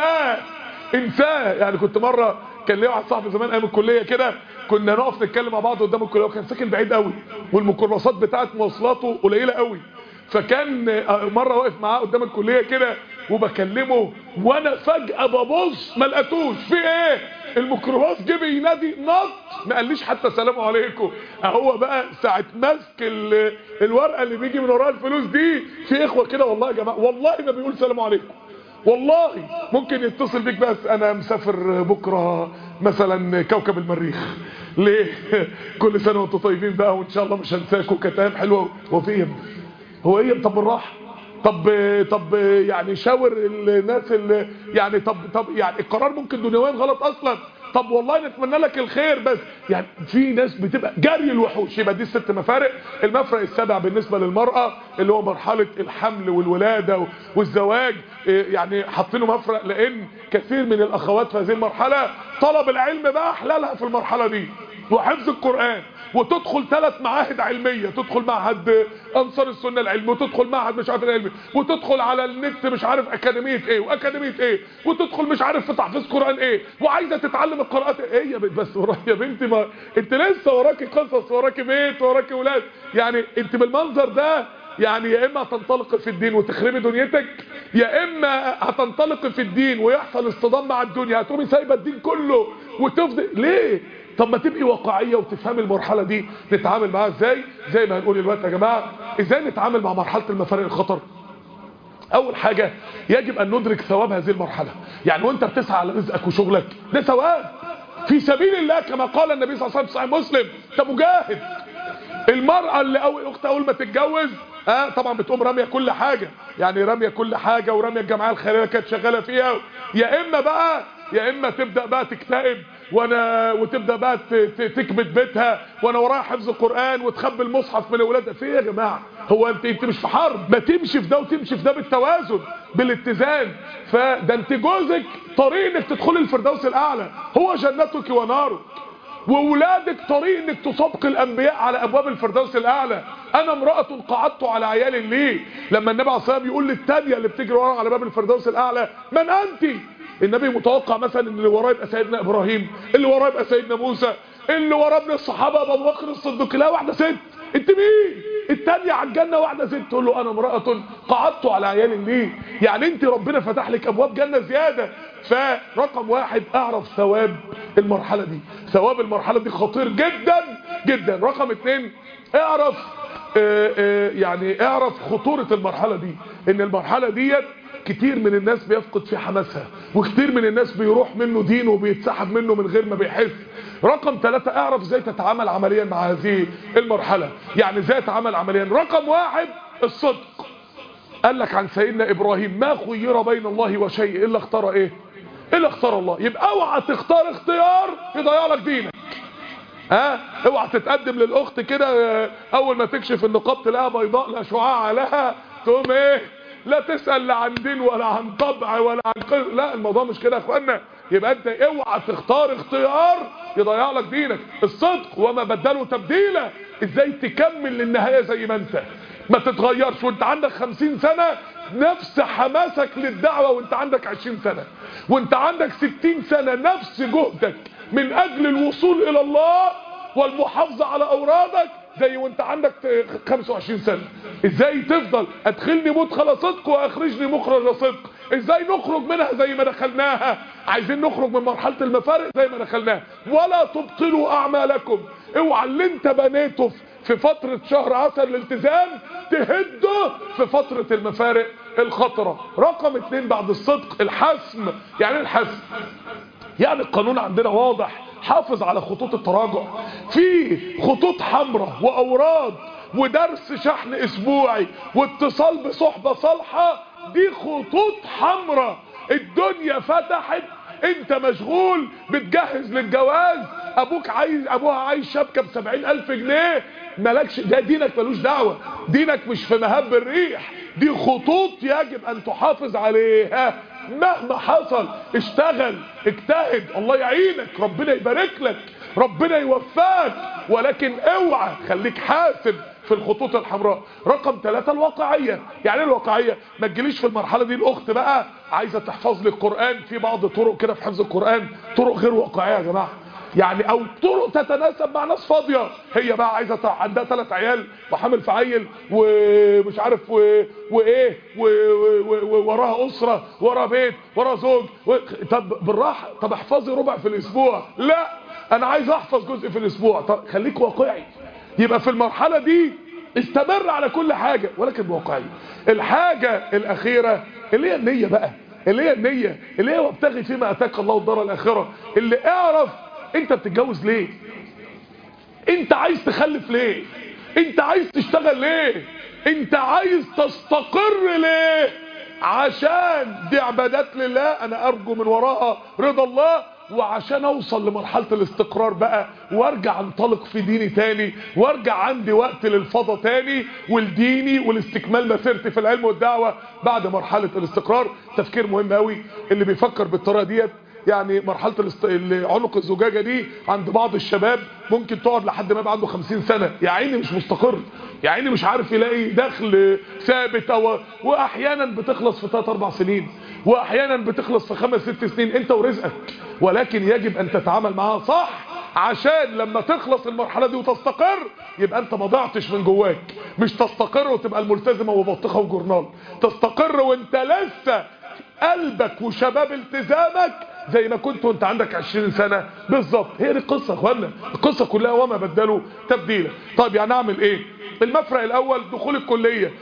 انساه. يعني كنت مرة كان ليا واحد صاحبي زمان ايام الكليه كده، كنا نقف نتكلم مع بعض قدام الكليه، وكان ساكن بعيد قوي والميكروباصات بتاعت مواصلاته قليله قوي. فكان مره واقف معاه قدام الكليه كده وبكلمه، وانا فجاه ببص ما لقيتوش. في ايه؟ الميكروباص جه بينادي، نط ما قاليش حتى سلام عليكم. اهو بقى ساعه ماسك الورقه اللي بيجي من وراها الفلوس دي، في اخوه كده والله يا جماعه والله ما بيقول سلام عليكم، والله ممكن يتصل بيك بس انا مسافر بكره مثلا كوكب المريخ. ليه؟ كل سنه وانتم طيبين بقى وان شاء الله مش هنساكم، كانت ايام حلوه. هو في ايه؟ هو ايه؟ طب بالراحه، طب يعني شاور الناس اللي يعني طب يعني القرار ممكن دنيويا غلط اصلا. طب والله نتمنى لك الخير، بس يعني في ناس بتبقى جري الوحوش. يبقى دي 6 مفارق. المفرق السابع بالنسبه للمراه اللي هو مرحله الحمل والولاده والزواج، يعني حاطينه مفرق لان كثير من الاخوات في هذه المرحله طلب العلم بقى احلالها في المرحله دي، وحفظ القرآن، وتدخل 3 معاهد علمية، تدخل معهد انصار السنة العلمي، وتدخل معهد مش عارف العلمي، وتدخل على النت مش عارف اكاديمية ايه واكاديمية ايه، وتدخل مش عارف في تحفيظ قرآن ايه، وعايزة تتعلم القراءات ايه. يا بس يا بنتي، ما انت لسه وراكي قصص، وراكي بيت، وراكي ولاد. يعني انت بالمنظر ده يعني يا اما هتنطلق في الدين وتخربي دنيتك، يا اما هتنطلق في الدين ويحصل اصطدام مع الدنيا، هتقومي سايبه الدين كله وتفضل. ليه؟ طب ما تبقي واقعيه وتفهمي المرحله دي نتعامل معاها ازاي. زي ما هنقول دلوقتي يا جماعه، ازاي نتعامل مع مرحله المفارق الخطر. اول حاجه يجب ان ندرك ثواب هذه المرحله. يعني وانت بتسعى على رزقك وشغلك ده ثواب في سبيل الله، كما قال النبي صلى الله عليه وسلم في صحيح مسلم، انت مجاهد. المرأة اللي اخت اول ما تتجوز طبعا بتقوم راميه كل حاجه، يعني راميه كل حاجه، وراميه الجمعيه الخيريه كانت شغاله فيها. يا اما تبدا بقى تكتئب وتبدا بقى تكبت بيتها، وانا ورايا حفظ القران، وتخبي المصحف من اولادها. في ايه يا جماعه؟ هو انت مش في حرب؟ ما تمشي في ده وتمشي في ده بالتوازن بالاتزان. فده انت جوزك طريق انك تدخلي الفردوس الاعلى، هو جنتك ونارك، واولادك طريق انك تسابق الانبياء على ابواب الفردوس الاعلى. انا امراه قعدت على عيالي ليه؟ لما النبي عليه الصلاه والسلام يقول للثانيه اللي بتجري وراه على باب الفردوس الاعلى، من انت؟ النبي متوقع مثلا ان اللي وراه يبقى سيدنا ابراهيم، اللي وراه يبقى سيدنا موسى، اللي وراه ابن الصحابه ابو بكر الصديق. لا، واحده ست انت مين؟ التانية على الجنة واحدة ست تقول له انا امرأة قعدت على عيالي ليه؟ يعني انت ربنا فتح لك ابواب جنة زيادة. فرقم واحد اعرف ثواب المرحلة دي، ثواب المرحلة دي خطير جدا جدا. رقم اتنين اعرف يعني اعرف خطورة المرحلة دي، ان المرحلة ديت كتير من الناس بيفقد في حماسها، وكتير من الناس بيروح منه دينه وبيتسحب منه من غير ما بيحس. رقم ثلاثة اعرف ازاي تتعامل عمليا مع هذه المرحلة، يعني ازاي تتعامل عمليا. رقم واحد الصدق. قال لك عن سيدنا ابراهيم ما خير بين الله وشيء الا اختار ايه؟ الا اختار الله. يبقى اوعى تختار اختيار يضيع لك دينك. اوعى تتقدم للاخت كده اول ما تكشف النقاب تلاقيها بيضاء لا شعاع لها، تقوم ايه؟ لا تسأل لا عن دين ولا عن طبع ولا عن لا، الموضوع مش كده يا اخوانا. يبقى انت اوعى تختار اختيار يضيع لك دينك. الصدق وما بدلوا تبديلا، ازاي تكمل للنهاية زي ما انت، ما تتغيرش وانت عندك 50 سنة، نفس حماسك للدعوة وانت عندك 20 سنة، وانت عندك 60 سنة نفس جهدك من اجل الوصول الى الله والمحافظة على اورادك زي وانت عندك 25 سنة. ازاي تفضل ادخلني مدخل صدق واخرجني مخرج صدق؟ ازاي نخرج منها زي ما دخلناها؟ عايزين نخرج من مرحلة المفارق زي ما دخلناها. ولا تبطلوا اعمالكم، اوعى اللي انت بنيته في فترة شهر عسل الالتزام تهده في فترة المفارق الخطرة. رقم اتنين بعد الصدق الحسم. يعني الحسم يعني القانون عندنا واضح، حافظ على خطوط التراجع، في خطوط حمراء واوراد ودرس شحن اسبوعي واتصال بصحبة صالحة، دي خطوط حمراء. الدنيا فتحت، انت مشغول بتجهز للجواز، ابوها عايز شبكة ب70,000 جنيه، مالكش ده، دينك ملوش دعوة، دينك مش في مهب الريح، دي خطوط يجب ان تحافظ عليها مهما حصل. اشتغل اجتهد، الله يعينك، ربنا يبارك لك، ربنا يوفقك، ولكن اوعى خليك حاسب في الخطوط الحمراء. رقم ثلاثة الواقعية. يعني ايه الواقعية؟ ما تجيليش في المرحلة دي الاخت بقى عايزة تحفظ لي القرآن، في بعض طرق كده في حفظ القرآن طرق غير واقعية يا جماعة، يعني او طرق تتناسب مع ناس فاضية. هي بقى عايزة عندها 3 عيال وحامل في عيل ومش عارف وايه وراها اسرة، ورا بيت، ورا زوج طب بالراحة، طب احفظي ربع في الاسبوع. لا، انا عايز احفظ جزء في الاسبوع. طب خليك واقعي. يبقى في المرحلة دي استمر على كل حاجة ولكن بواقعية. الحاجة الاخيرة اللي هي النية بقى، اللي هي النية، اللي هي وابتغي فيما اتاك الله الدار الاخرة. اللي اعرف انت بتتجوز ليه، انت عايز تخلف ليه، انت عايز تشتغل ليه، انت عايز تستقر ليه؟ عشان دي عبادات لله انا ارجو من وراها رضا الله، وعشان اوصل لمرحلة الاستقرار بقى وارجع انطلق في ديني تاني، وارجع عندي وقت للفضا تاني والديني والاستكمال مسيرتي في العلم والدعوة بعد مرحلة الاستقرار. تفكير مهم قوي اللي بيفكر بالطريقة ديت. يعني مرحلة عنق الزجاجة دي عند بعض الشباب ممكن تقعد لحد ما يبقى عنده 50 سنة، يا عيني مش مستقر، يا عيني مش عارف يلاقي دخل ثابت، واحيانا بتخلص في 3-4 سنين، واحيانا بتخلص في 5-6 سنين، انت ورزقك. ولكن يجب ان تتعامل معاها صح عشان لما تخلص المرحلة دي وتستقر يبقى انت ما ضعتش من جواك. مش تستقر وتبقى الملتزمة وبطيخة وجورنال، تستقر وانت لسه قلبك وشباب التزامك زي ما كنت وانت عندك 20 سنة بالظبط. هي دي القصة يا اخوانا، القصة كلها وما بدلوا تبديلا. طيب يعني اعمل ايه؟ المفرق الاول دخول الكلية.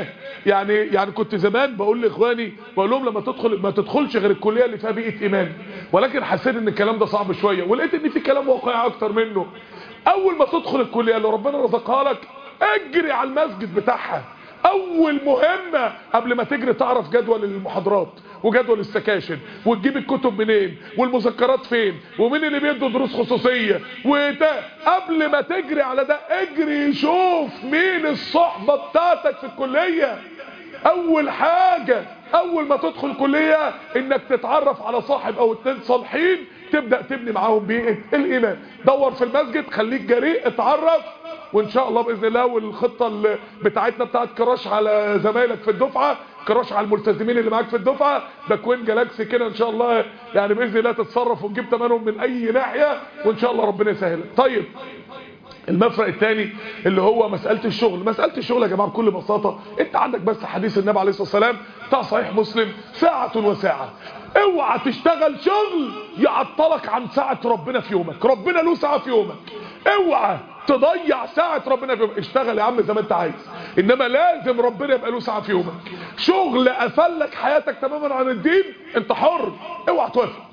يعني كنت زمان بقول لاخواني، بقول لهم لما تدخل ما تدخلش غير الكلية اللي فيها بيئة ايمان، ولكن حسيت ان الكلام ده صعب شوية، ولقيت ان في كلام واقعي اكتر منه. اول ما تدخل الكلية اللي ربنا رزقها لك اجري على المسجد بتاعها. اول مهمة قبل ما تجري تعرف جدول المحاضرات وجدول السكاشن وتجيب الكتب منين والمذكرات فين ومين اللي بيدوا دروس خصوصية، وده قبل ما تجري على ده اجري شوف مين الصحبة بتاعتك في الكلية. اول حاجة اول ما تدخل الكلية انك تتعرف على صاحب او 2 صالحين تبدأ تبني معاهم بيئة الايمان. دور في المسجد، خليك جريء، اتعرف، وان شاء الله باذن الله. والخطه بتاعتنا بتاعت كراش على زمايلك في الدفعه، كراش على الملتزمين اللي معاك في الدفعه، ده كوين جالاكسي كده ان شاء الله، يعني باذن الله تتصرف وتجيب ثمنهم من اي ناحيه، وان شاء الله ربنا يسهل. طيب المفرق الثاني اللي هو مسألة الشغل. مسألة الشغل يا جماعة بكل بساطة، انت عندك بس حديث النبي عليه الصلاة والسلام بتاع صحيح مسلم، ساعة وساعة. اوعى تشتغل شغل يعطلك عن ساعة ربنا في يومك. ربنا له ساعة في يومك، اوعى تضيع ساعة ربنا في يومك. اشتغل يا عم زي ما انت عايز، انما لازم ربنا يبقى له ساعة في يومك. شغل قفلك حياتك تماما عن الدين، انت حر، اوعى توافق،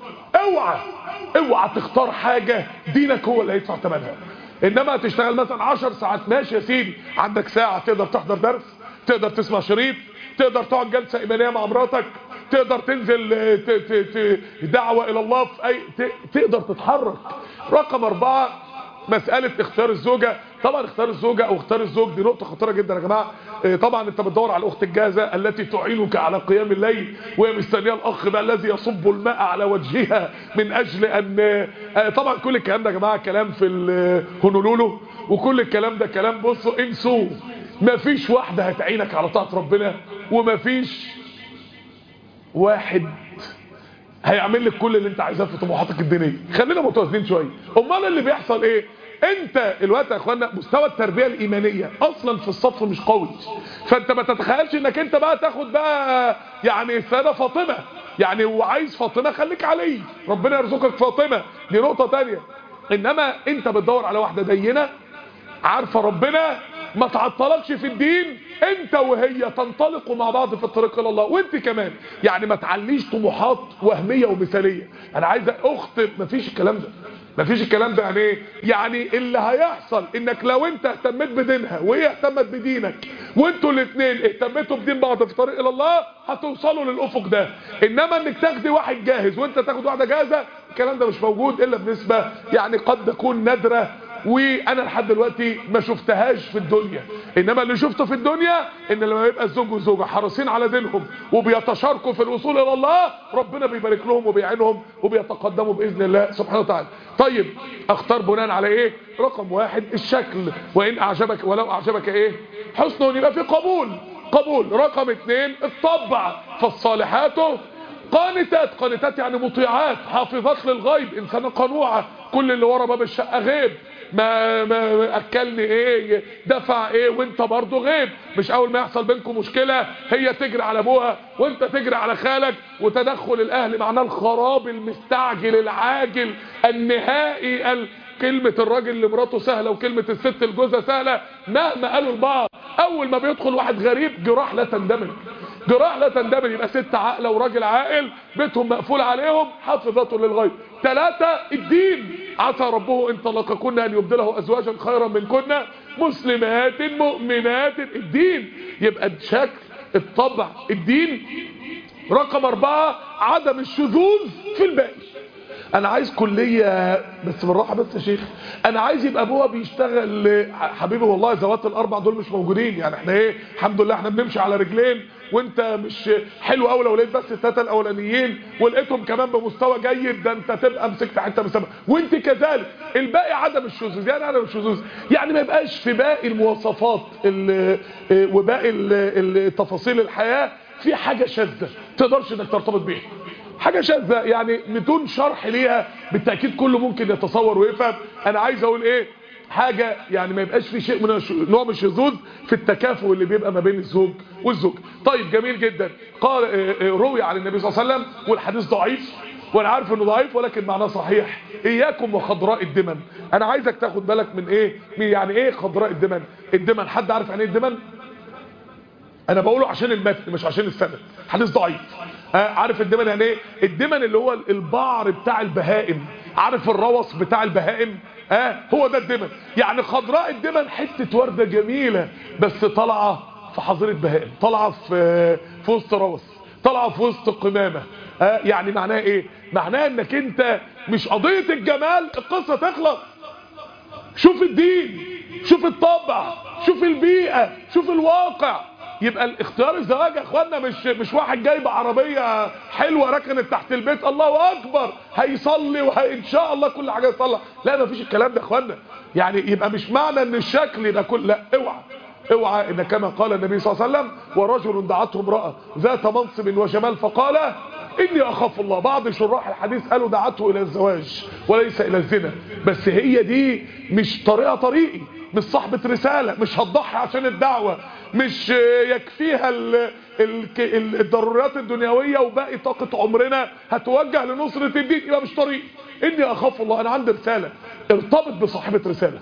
اوعى تختار حاجة دينك هو اللي هيدفع ثمنها. انما تشتغل مثلا 10 ساعات، ماشي يا سيدي، عندك ساعة تقدر تحضر درس، تقدر تسمع شريط، تقدر تقعد جلسة ايمانية مع مراتك، تقدر تنزل دعوة الى الله في تقدر تتحرك. رقم 4 مسألة اختيار الزوجة. طبعا اختيار الزوجة او اختيار الزوج دي نقطة خطيرة جدا يا جماعة. طبعا انت بتدور على الاخت الجاهزة التي تعينك على قيام الليل، وهي مستنيه الاخ بقى الذي يصب الماء على وجهها من اجل ان طبعا كل الكلام ده يا جماعة كلام في الهونولولو، وكل الكلام ده كلام بصوا انسوا. مفيش واحدة هتعينك على طاعة ربنا، ومفيش واحد هيعمل لك كل اللي انت عايزاه في طموحاتك الدينيه. خلينا متوازنين شويه. امال اللي بيحصل ايه؟ انت الوقت يا اخوانا مستوى التربيه الايمانيه اصلا في الصف مش قوي، فانت ما تتخيلش انك انت بقى تاخد بقى يعني السيده فاطمه، يعني وعايز فاطمه خليك علي، ربنا يرزقك فاطمه، دي نقطه ثانيه. انما انت بتدور على واحده دينه عارفه ربنا، ما تعطلكش في الدين، انت وهي تنطلقوا مع بعض في الطريق الى الله، وانت كمان يعني ما تعليش طموحات وهميه ومثاليه. انا عايز اخت، مفيش الكلام ده، مفيش الكلام ده. يعني ايه؟ يعني اللي هيحصل انك لو انت اهتميت بدينها وهي اهتمت بدينك، وانتوا الاثنين اهتميتوا بدين بعض في طريق الى الله، هتوصلوا للافق ده. انما انك تاخدي واحد جاهز وانت تاخد واحده جاهزه، الكلام ده مش موجود الا بنسبه يعني قد تكون نادره، وانا لحد دلوقتي ما شفتهاش في الدنيا. انما اللي شفته في الدنيا ان لما يبقى الزوج والزوجه حريصين على دينهم وبيتشاركوا في الوصول الى الله، ربنا بيبارك لهم وبيعينهم وبيتقدموا باذن الله سبحانه وتعالى. طيب اختار بناء على ايه؟ رقم 1 الشكل، وان اعجبك ولو اعجبك ايه؟ حسنه، يبقى في قبول. رقم 2 الطبع، فالصالحات قانتات. قانتات يعني مطيعات، حافظات للغيب، انسانه قنوعه، كل اللي ورا باب الشقه غيب، ما اكلني ايه، دفع ايه، وانت برضه غيب. مش اول ما يحصل بينكم مشكله هي تجري على ابوها وانت تجري على خالك، وتدخل الاهل معناه الخراب المستعجل العاجل النهائي. كلمة الراجل لمراته سهلة وكلمة الست لجوزها سهلة مهما قالوا البعض. اول ما بيدخل واحد غريب جراح لا تندمج، جراح لا تندمج. يبقى ست عاقله وراجل عاقل بيتهم مقفول عليهم، حافظته للغيب. 3 الدين، عسى ربه ان طلقكن ان يبدله ازواجا خيرا منكن مسلمات مؤمنات. الدين يبقى الشكل، الطبع، الدين. رقم 4 عدم الشذوذ في الباقي. انا عايز كلية بس بالراحة بس يا شيخ، انا عايز يبقى ابوها بيشتغل. حبيبي والله ذوات الاربع دول مش موجودين، يعني احنا ايه الحمد لله احنا بنمشي على رجلين، وانت مش حلو قوي لو لقيت بس الثلاثه الاولانيين ولقيتهم كمان بمستوى جيد، ده انت تبقى مسكت حته مسابقه، وانت كذلك. الباقي عدم الشذوذ. يعني عدم الشذوذ يعني ما يبقاش في باقي المواصفات وباقي تفاصيل الحياه في حاجه شاذه تقدرش انك ترتبط بيها، حاجة شاذة يعني بدون شرح ليها بالتأكيد كله ممكن يتصور ويفهم. انا عايز اقول ايه، حاجة يعني ما يبقاش في شيء من نوع من الشذوذ في التكافؤ اللي بيبقى ما بين الزوج والزوج. طيب جميل جدا. قال روي عن النبي صلى الله عليه وسلم، والحديث ضعيف وانا عارف انه ضعيف ولكن معناه صحيح، اياكم وخضراء الدمن. انا عايزك تاخد بالك من ايه، يعني ايه خضراء الدمن؟ الدمن حد عارف يعني ايه الدمن؟ انا بقوله عشان المتن مش عشان السند، حديث ضعيف. عارف الدمن يعني ايه؟ الدمن اللي هو البعر بتاع البهائم، عارف الروث بتاع البهائم، هو ده الدمن. يعني خضراء الدمن حته ورده جميله بس طالعه في حظيره بهائم، طالعه في وسط روث، طالعه في وسط قمامه. يعني معناها ايه؟ معناها انك انت مش قضيه الجمال القصه تخلص. شوف الدين، شوف الطبع، شوف البيئه، شوف الواقع. يبقى الاختيار الزواج يا اخوانا مش واحد جايب عربيه حلوه ركنت تحت البيت الله اكبر هيصلي وان شاء الله كل حاجه يصلح، لا مفيش الكلام ده يا اخوانا. يعني يبقى مش معنى ان الشكل يبقى كل، لا اوعى ان كما قال النبي صلى الله عليه وسلم: ورجل دعته امراه ذات منصب وجمال فقال اني اخاف الله. بعض شراح الحديث قالوا دعته الى الزواج وليس الى الزنا، بس هي دي مش طريقي، مش صاحبة رسالة، مش هتضحي عشان الدعوة، مش يكفيها الضرورات الدنيوية وباقي طاقة عمرنا هتوجه لنصرة الدين، يبقى مش طريقي. اني اخاف الله، انا عندي رسالة. ارتبط بصاحبة رسالة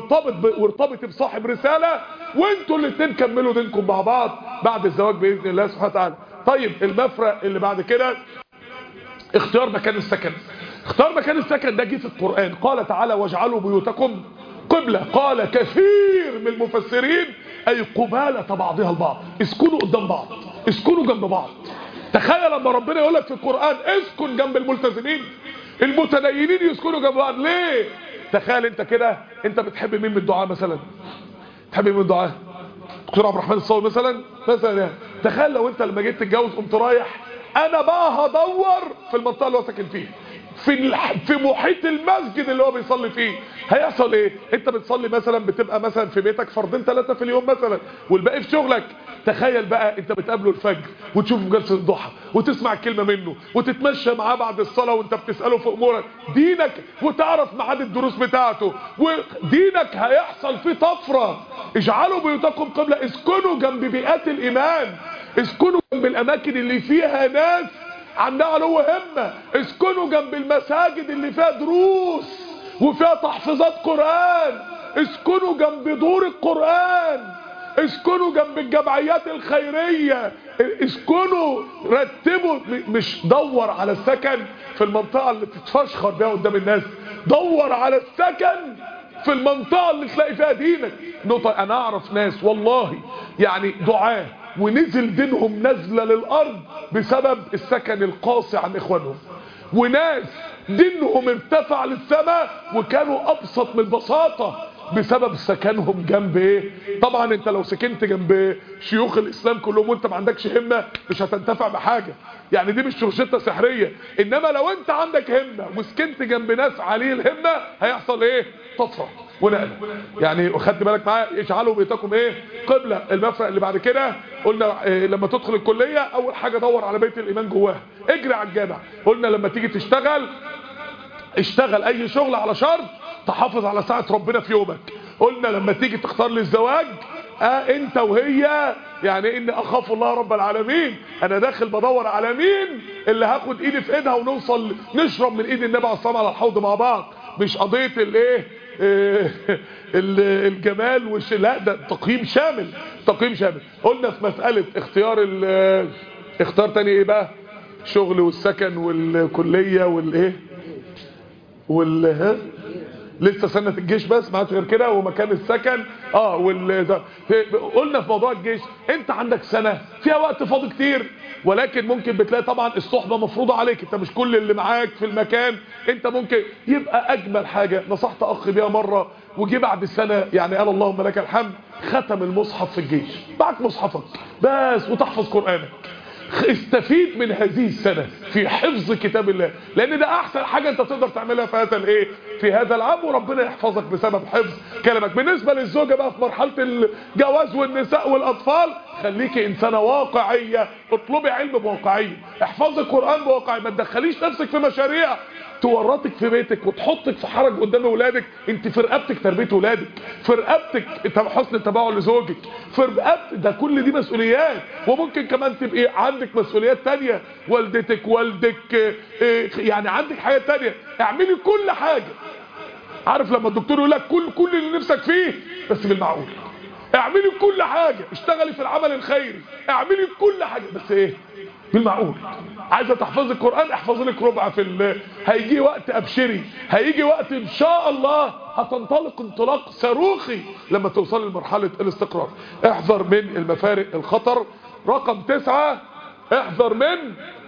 وارتبط بصاحب رسالة، وانتوا الاثنين كملوا دينكم مع بعض بعد الزواج باذن الله سبحانه وتعالى. طيب المفرق اللي بعد كده اختيار مكان السكن. اختيار مكان السكن ده جه في القرآن، قال تعالى واجعلوا بيوتكم قبلة. قال كثير من المفسرين اي قبالة بعضها البعض، اسكنوا قدام بعض، اسكنوا جنب بعض. تخيل لما ربنا يقول لك في القرآن اسكن جنب الملتزمين، المتدينين يسكنوا جنب بعض. ليه؟ تخيل انت كده، انت بتحب مين من الدعاء مثلا؟ تحب مين من الدعاء؟ دكتور عبد الرحمن الصاوي مثلا يعني. تخيل لو انت لما جيت تتجوز قمت رايح انا بقى هدور في المنطقه اللي هو ساكن فيها، في محيط المسجد اللي هو بيصلي فيه. هيحصل ايه؟ انت بتصلي مثلا، بتبقى مثلا في بيتك فردين 3 في اليوم مثلا، والباقي في شغلك. تخيل بقى انت بتقابله الفجر وتشوفه في جلسه الضحى وتسمع الكلمه منه وتتمشى معاه بعد الصلاه وانت بتساله في امورك دينك، وتعرف ميعاد الدروس بتاعته، ودينك هيحصل فيه طفره. اجعلوا بيوتكم قبلة، اسكنوا جنب بيئات الايمان، اسكنوا جنب الاماكن اللي فيها ناس عندها علو همه، اسكنوا جنب المساجد اللي فيها دروس وفيها تحفيظات قرآن، اسكنوا جنب دور القرآن، اسكنوا جنب الجمعيات الخيرية، اسكنوا رتبوا. مش دور على السكن في المنطقة اللي تتفشخر بيها قدام الناس، دور على السكن في المنطقة اللي تلاقي فيها دينك. نقطة، انا اعرف ناس والله يعني دعاة ونزل دينهم نزلة للارض بسبب السكن القاسي عن اخوانهم، وناس دينهم ارتفع للسماء وكانوا ابسط من البساطة بسبب سكنهم جنب ايه. طبعا انت لو سكنت جنب شيوخ الاسلام كلهم وانت ما عندكش همة مش هتنتفع بحاجة، يعني دي مش روشتة سحرية. انما لو انت عندك همة وسكنت جنب ناس عالي الهمة هيحصل ايه؟ طفرة ونقل. يعني خدت بالك معايا؟ اجعلوا بيتكم ايه؟ قبلة. المفرق اللي بعد كده قلنا لما تدخل الكلية اول حاجة دور على بيت الايمان جواها، اجري على الجامع. قلنا لما تيجي تشتغل اشتغل اي شغل على شرط تحافظ على ساعة ربنا في يومك. قلنا لما تيجي تختار للزواج انت وهي يعني اني اخاف الله رب العالمين، انا داخل بدور على مين اللي هاخد ايدي في ايدها ونوصل نشرب من ايد النبي عليه الصلاه والسلام على الحوض مع بعض، مش قضيه الايه الجمال لا، ده تقييم شامل، تقييم شامل. قلنا في مساله اختار تاني ايه بقى؟ الشغل والسكن والكليه والايه لسه سنة الجيش بس ما عادش غير كده، ومكان السكن قلنا في موضوع الجيش انت عندك سنة فيها وقت فاضي كتير، ولكن ممكن بتلاقي طبعا الصحبة مفروضة عليك، انت مش كل اللي معاك في المكان. انت ممكن يبقى اجمل حاجة نصحت اخ بيها مرة وجي بعد السنة يعني قال اللهم لك الحمد، ختم المصحف في الجيش، معك مصحفك بس وتحفظ قرآنك. استفيد من هذه السنة في حفظ كتاب الله، لان ده احسن حاجة انت تقدر تعملها في هذا الايه، في هذا العام، وربنا يحفظك بسبب حفظ كلامك. بالنسبة للزوجة بقى في مرحلة الجواز والنساء والاطفال، خليكي انسانة واقعية، اطلبي علم بواقعية، احفظي القرآن بواقعية، ما تدخليش نفسك في مشاريع تورطك في بيتك وتحطك في حرج قدام اولادك. انت في رقبتك تربيه اولادك، في رقبتك حسن التباع لزوجك، في رقبتك ده كل دي مسؤوليات، وممكن كمان تبقي عندك مسؤوليات تانية، والدتك والدك يعني عندك حاجات تانية. اعملي كل حاجة، عارف لما الدكتور يقول لك كل اللي نفسك فيه بس بالمعقول. اعملي كل حاجة، اشتغلي في العمل الخيري، اعملي كل حاجة بس ايه؟ بالمعقول. عايزه تحفظي القرآن احفظي لك ربع هيجي وقت ابشري، هيجي وقت ان شاء الله هتنطلق انطلاق صاروخي لما توصل لمرحلة الاستقرار. احذر من المفارق الخطر. رقم 9 احذر من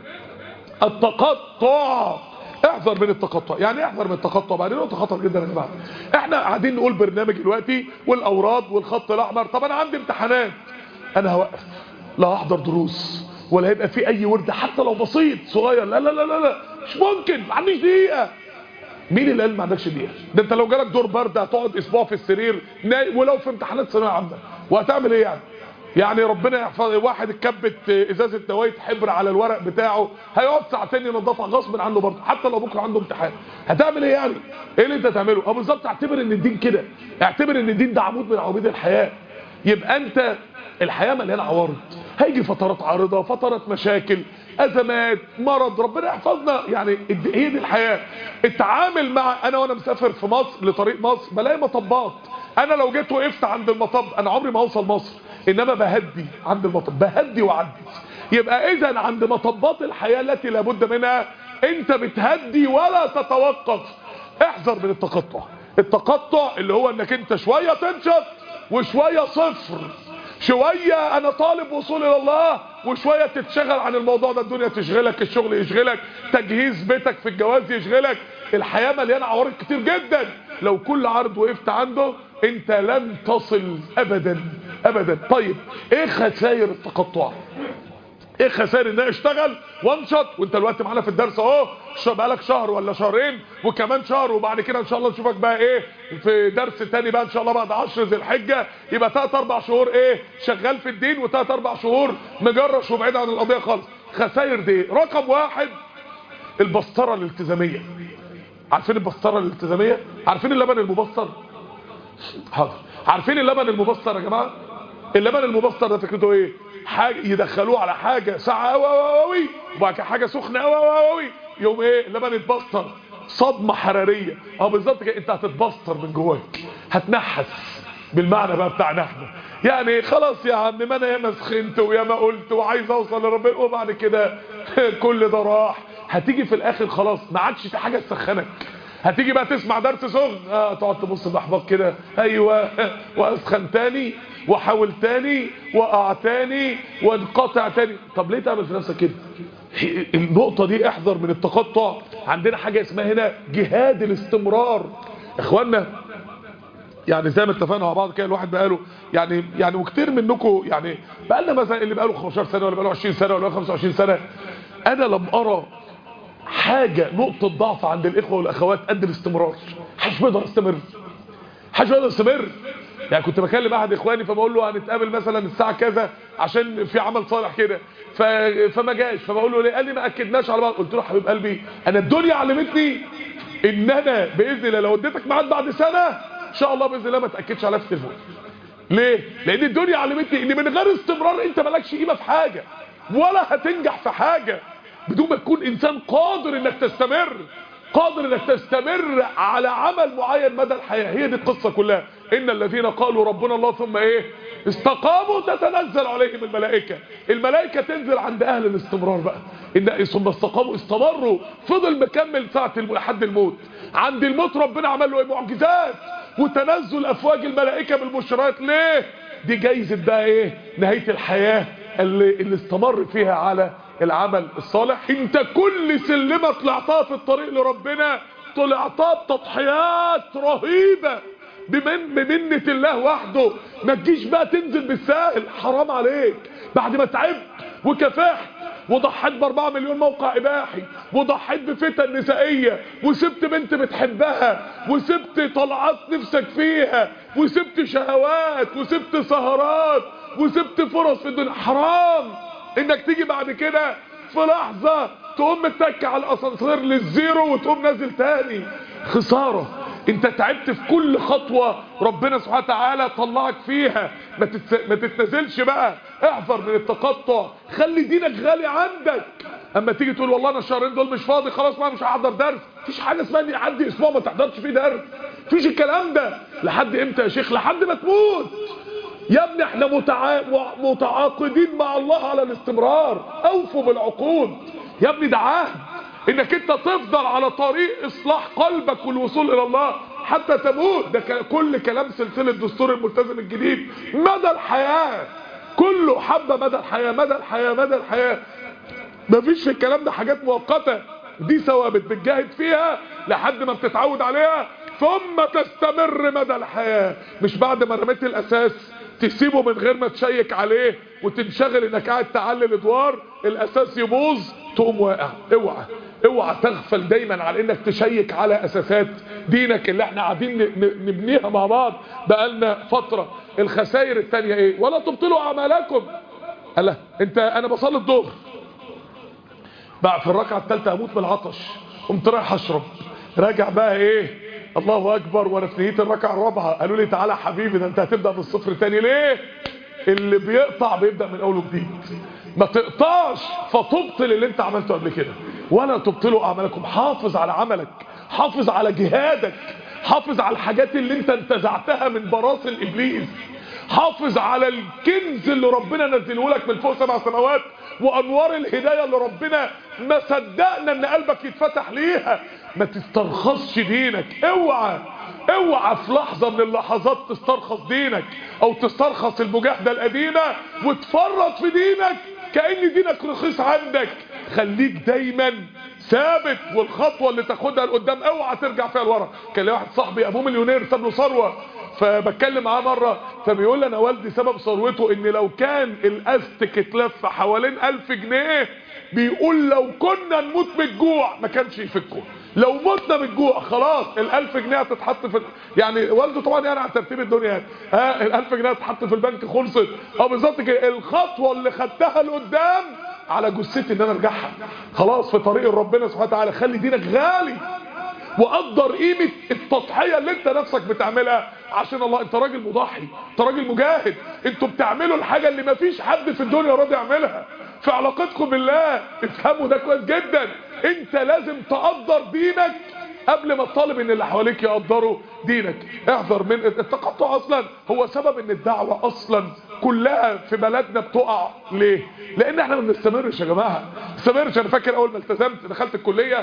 التقطع. احذر من التقطع. يعني احذر من التقطع بعدين نقطة خطر جدا يا جماعه. احنا قاعدين نقول برنامج دلوقتي والاوراد والخط الاحمر، طب انا عندي امتحانات، انا هوقف، لا هحضر دروس ولا هيبقى في اي ورد حتى لو بسيط صغير، لا لا لا لا لا مش ممكن، ما عنديش دقيقه. مين اللي قال ما عندكش دقيقه؟ ده انت لو جالك دور برد هتقعد اسبوع في السرير ولو في امتحانات ثانويه عامه، وهتعمل ايه يعني؟ يعني ربنا يحفظ واحد اتكبت ازازه نوايه حبر على الورق بتاعه، هيقعد ساعتين ينظفها غصب عنه برضه، حتى لو بكره عنده امتحان. هتعمل ايه يعني؟ ايه اللي انت هتعمله؟ اه بالظبط، اعتبر ان الدين كده، اعتبر ان الدين ده عمود من عواميد الحياه. يبقى انت الحياه مليانه عوارض، هيجي فترات عارضه، فترات مشاكل، ازمات، مرض، ربنا يحفظنا. يعني هي دي الحياه. اتعامل مع، انا وانا مسافر في مصر لطريق مصر بلاقي مطبات، انا لو جيت وقفت عند المطب انا عمري ما اوصل مصر، انما بهدي عند المطب، بهدي وعدي. يبقى اذا عند مطبات الحياه التي لابد منها انت بتهدي ولا تتوقف. احذر من التقطع. التقطع اللي هو انك انت شويه تنشط وشويه صفر، شويه انا طالب وصول الى الله وشويه تتشغل عن الموضوع ده، الدنيا تشغلك، الشغل يشغلك، تجهيز بيتك في الجواز يشغلك. الحياه مليانه عوارض كتير جدا، لو كل عرض وقفت عنده انت لن تصل ابدا ابدا. طيب ايه خسائر التقطع؟ ايه خسائر ان انا اشتغل وانشط وانت الوقت معانا في الدرس اهو، بقالك شهر ولا شهرين وكمان شهر، وبعد كده ان شاء الله نشوفك بقى ايه في درس تاني بقى ان شاء الله بعد 10 ذي الحجه، يبقى 3-4 شهور ايه شغال في الدين، و3-4 شهور مجرش وبعيد عن القضيه خالص. خسائر دي رقم واحد البسطره الالتزاميه. عارفين البسطره الالتزاميه؟ عارفين اللبن المبستر؟ حاضر. عارفين اللبن المبستر يا جماعه؟ اللبن المبستر ده فكرته ايه؟ حاجه يدخلوه على حاجه ساعه قوي قوي قوي، وبعد كده حاجه سخنه قوي قوي قوي، يوم ايه اللبن يتبستر. صدمه حراريه، بالظبط كده، انت هتتبستر من جواك، هتنحس بالمعنى بقى بتاعنا احنا. يعني خلاص يا عم، ما انا ياما سخنت وياما قلت وعايز اوصل لربنا، وبعد كده كل ده راح. هتيجي في الاخر خلاص ما عادش في حاجه تسخنك. هتيجي بقى تسمع درس سخن، تقعد تبص باحباط كده، ايوه واسخن تاني واحاول تاني واقع تاني وانقطع تاني. طب ليه تعمل في نفسك كده؟ النقطه دي احذر من التقطع. عندنا حاجه اسمها هنا جهاد الاستمرار. اخوانا يعني زي ما اتفقنا مع بعض كده، الواحد بقاله يعني وكتير منكم يعني بقالنا مثلا اللي بقاله 15 سنه ولا بقاله 20 سنه ولا بقاله 25 سنه، انا لم ارى حاجه نقطه ضعف عند الاخوه والاخوات قد الاستمرار. محدش بيقدر يستمر، محدش بيقدر يستمر. يعني كنت بكلم احد اخواني فبقول له هنتقابل مثلا الساعه كذا عشان في عمل صالح كده، فما جاش، فبقول له ليه؟ قال لي ما اكدناش على بعض. قلت له حبيب قلبي انا الدنيا علمتني ان انا باذن الله لو اديتك ميعاد بعد سنه ان شاء الله باذن الله ما تاكدش عليا في التليفون. ليه؟ لان الدنيا علمتني ان من غير استمرار انت مالكش قيمه في حاجه ولا هتنجح في حاجه بدون ما تكون انسان قادر انك تستمر، قادر انك تستمر على عمل معين مدى الحياه. هي دي القصه كلها. ان الذين قالوا ربنا الله ثم ايه استقاموا تتنزل عليهم الملائكه. الملائكه تنزل عند اهل الاستمرار بقى، ان ثم استقاموا استمروا، فضل مكمل ساعه لحد الموت. عند الموت ربنا عمل له ايه؟ معجزات وتنزل افواج الملائكه بالبشرات. ليه؟ دي جايزه بقى ايه؟ نهايه الحياه اللي استمر فيها على العمل الصالح. انت كل سلمه طلعتها في الطريق لربنا طلعتها بتضحيات رهيبه بمنة الله وحده. ما تجيش بقى تنزل بالساهل، حرام عليك. بعد ما تعبت وكفحت وضحيت ب4 مليون موقع اباحي وضحيت بفتن نسائيه وسبت بنت بتحبها وسبت طلعات نفسك فيها وسبت شهوات وسبت سهرات وسبت فرص في الدنيا، حرام انك تيجي بعد كده في لحظه تقوم متك على الاسانسير للزيرو وتقوم نازل تاني. خساره. انت تعبت في كل خطوه ربنا سبحانه وتعالى طلعك فيها. ما تتنزلش بقى. احذر من التقطع. خلي دينك غالي عندك. اما تيجي تقول والله انا الشهرين دول مش فاضي خلاص ما مش هحضر درس، مفيش حاجه اسمها ان يعدي اسبوع ما تحضرش فيه درس، مفيش الكلام ده. لحد امتى يا شيخ؟ لحد ما تموت يا ابني. احنا متعاقدين مع الله على الاستمرار. اوفوا بالعقود يا ابني. ده عهد انك انت تفضل على طريق اصلاح قلبك والوصول الى الله حتى تموت. ده كل كلام سلسله دستور الملتزم الجديد مدى الحياه، كله حبه مدى الحياه مدى الحياه مدى الحياه. مفيش في الكلام ده حاجات مؤقته، دي ثوابت بتجاهد فيها لحد ما بتتعود عليها ثم تستمر مدى الحياه. مش بعد ما رميت الاساس تسيبه من غير ما تشيك عليه وتنشغل انك قاعد تعلل ادوار، الاساس يبوظ تقوم واقع. اوعى اوعى تغفل دايما على انك تشيك على اساسات دينك اللي احنا قاعدين نبنيها مع بعض بقالنا فترة. الخسائر التانية ايه؟ ولا تبطلوا اعمالكم. الله، انا بصلي الظهر بقى في الركعة الثالثة هموت من العطش، قمت رايح اشرب، راجع بقى ايه، الله اكبر، وانا في نهاية الركعة الرابعة قالوا لي تعالى حبيبي ده انت هتبدأ من الصفر تاني. ليه؟ اللي بيقطع بيبدأ من اول وجديد. ما تقطعش فتبطل اللي انت عملته قبل كده. ولا تبطلوا اعمالكم. حافظ على عملك، حافظ على جهادك، حافظ على الحاجات اللي انت انتزعتها من براثن ابليس، حافظ على الكنز اللي ربنا نزله لك من فوق 7 سماوات، وانوار الهدايه اللي ربنا ما صدقنا ان قلبك يتفتح ليها. ما تسترخصش دينك. اوعى في لحظه من اللحظات تسترخص دينك او تسترخص المجاهده القديمه وتفرط في دينك كأن دينك رخيص عندك. خليك دايما ثابت، والخطوه اللي تاخدها لقدام اوعى ترجع فيها لورا. كان لي واحد صاحبي ابوه مليونير ساب له ثروه، فبتكلم معاه مره فبيقول لي انا والدي سبب ثروته ان لو كان الاستك اتلف حوالين 1000 جنيه بيقول لو كنا نموت من الجوع ما كانش يفكه. لو متنا من الجوع خلاص ال1000 جنيه هتتحط في، يعني والده طبعا يعني على ترتيب الدنيا، ال1000 جنيه هتتحط في البنك خلصت. بالظبط كده. الخطوه اللي خدتها لقدام على جثتي ان انا ارجعها خلاص في طريق ربنا سبحانه وتعالى. خلي دينك غالي، وقدر قيمه التضحيه اللي انت نفسك بتعملها عشان الله. انت راجل مضحي، انت راجل مجاهد، انتوا بتعملوا الحاجه اللي مفيش حد في الدنيا راضي يعملها في علاقتكم بالله. افهموا ده كويس جدا. انت لازم تقدر دينك قبل ما تطالب ان اللي حواليك يقدروا دينك. احذر من التقطع. اصلا هو سبب ان الدعوه اصلا كلها في بلدنا بتقع. ليه؟ لان احنا ما بنستمرش يا جماعه. استمرش. انا فاكر اول ما التزمت دخلت الكليه،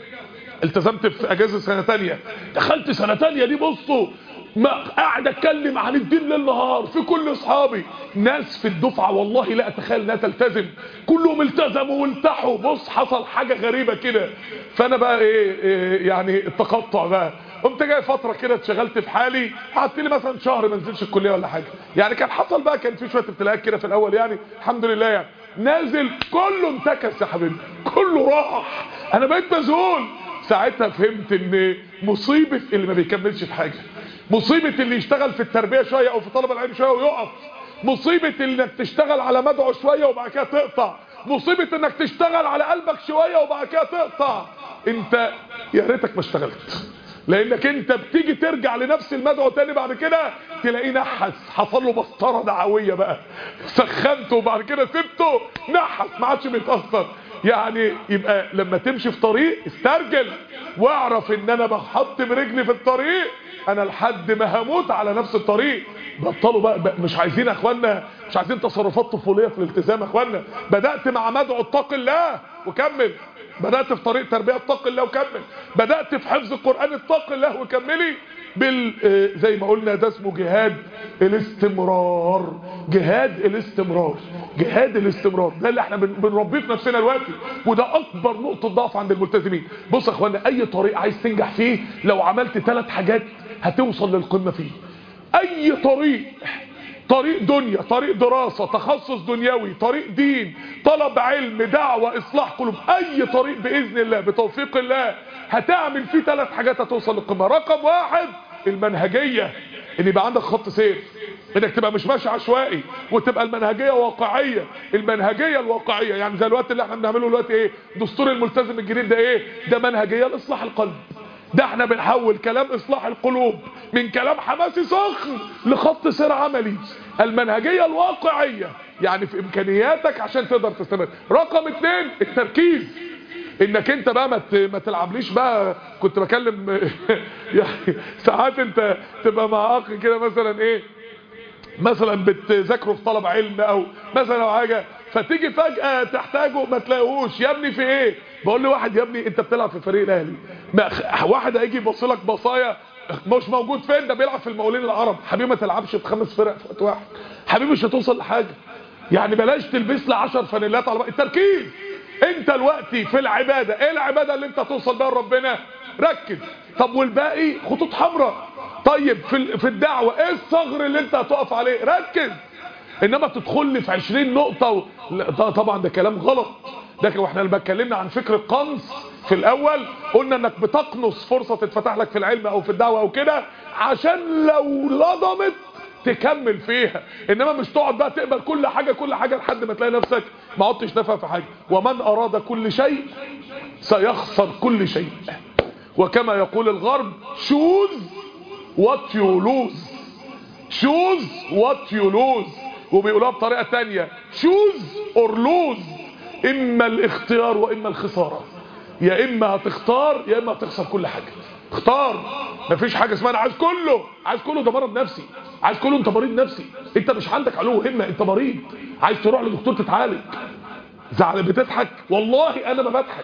التزمت في اجازه سنه ثانيه، دخلت سنه ثانيه دي بصوا ما قاعد اتكلم عن الدين ليل نهار في كل اصحابي. ناس في الدفعه والله لا اتخيل انها تلتزم، كلهم التزموا والتحوا. بص حصل حاجه غريبه كده. فانا بقى إيه يعني التقطع بقى. قمت جاي فتره كده اتشغلت في حالي، قعدت لي مثلا شهر ما انزلش الكليه ولا حاجه. يعني كان حصل بقى، كان في شويه ابتلاءات كده في الاول يعني الحمد لله. يعني نازل كله انتكس يا حبيبي، كله راح. انا بقيت مذهول. ساعتها فهمت ان مصيبه اللي ما بيكملش في حاجه، مصيبه اللي يشتغل في التربيه شويه او في طلب العلم شويه ويقف، مصيبه انك تشتغل على مدعو شويه وبعد كده تقطع، مصيبه انك تشتغل على قلبك شويه وبعد كده تقطع. انت يا ريتك ما اشتغلت، لانك انت بتيجي ترجع لنفس المدعو تاني بعد كده تلاقيه نحس، حصل له بسطره دعويه بقى، سخنته وبعد كده سبته نحس ما عادش بيتاثر. يعني يبقى لما تمشي في طريق استرجل واعرف ان انا بحط برجلي في الطريق انا لحد ما هموت على نفس الطريق. بطلوا بقى مش عايزين يا اخوانا، مش عايزين تصرفات طفوليه في الالتزام يا اخوانا. بدات مع مدعو اتق الله وكمل، بدات في طريق تربيه اتق الله وكمل، بدات في حفظ القران اتق الله وكملي. زي ما قلنا ده اسمه جهاد الاستمرار. جهاد الاستمرار، جهاد الاستمرار ده اللي احنا بنربيه في نفسنا دلوقتي، وده اكبر نقطه ضعف عند الملتزمين. بص يا اخوانا، اي طريق عايز تنجح فيه لو عملت 3 حاجات هتوصل للقمه فيه. اي طريق، طريق دنيا، طريق دراسة، تخصص دنيوي، طريق دين، طلب علم، دعوة، اصلاح قلوب، اي طريق باذن الله بتوفيق الله هتعمل فيه 3 حاجات هتوصل للقمة. رقم 1 المنهجية، ان يبقى عندك خط سير، انك تبقى مش ماشي عشوائي، وتبقى المنهجية واقعية. المنهجية الواقعية يعني زي الوقت اللي احنا بنعمله دلوقتي ايه، دستور الملتزم الجديد ده ايه، ده منهجية لاصلاح القلب. ده احنا بنحول كلام اصلاح القلوب من كلام حماسي سخن لخط سير عملي. المنهجية الواقعية يعني في امكانياتك عشان تقدر تستمر. رقم 2 التركيز، انك انت بقى ما تلعبليش بقى. كنت بكلم يعني ساعات انت تبقى مع اخ كده مثلا ايه، مثلا بتذاكروا في طلب علم او مثلا او حاجه، فتيجي فجأة تحتاجه ما تلاقيهوش. يا ابني في ايه؟ بقول له واحد يا ابني انت بتلعب في فريق الاهلي، واحد هيجي يبص لك بصايا مش موجود فين، ده بيلعب في المقاولين العرب. حبيبي ما تلعبش في 5 فرق في وقت واحد، حبيبي مش هتوصل لحاجه. يعني بلاش تلبس لي 10 فانيلات على التركيز. انت دلوقتي في العباده، ايه العباده اللي انت توصل بيها لربنا؟ ركز. طب والباقي خطوط حمراء. طيب في الدعوه ايه الثغر اللي انت هتقف عليه؟ ركز. انما تدخل لي في 20 نقطه طبعا ده كلام غلط. ده واحنا اللي اتكلمنا عن فكر القنص في الاول قلنا انك بتقنص فرصة تتفتح لك في العلم او في الدعوة او كده عشان لو لضمت تكمل فيها، انما مش تقعد بقى تقبل كل حاجة لحد ما تلاقي نفسك ما عدتش نافع في حاجة. ومن اراد كل شيء سيخسر كل شيء، وكما يقول الغرب choose what you lose، choose what you lose. وبيقولوها بطريقة تانية choose or lose، اما الاختيار واما الخسارة، يا اما هتختار يا اما هتخسر كل حاجة. اختار، مفيش حاجة اسمها انا عايز كله، ده مرض نفسي، عايز كله انت مريض نفسي، انت مش عندك علو همة، انت مريض عايز تروح لدكتور تتعالج. زعل بتضحك؟ والله انا ما بضحك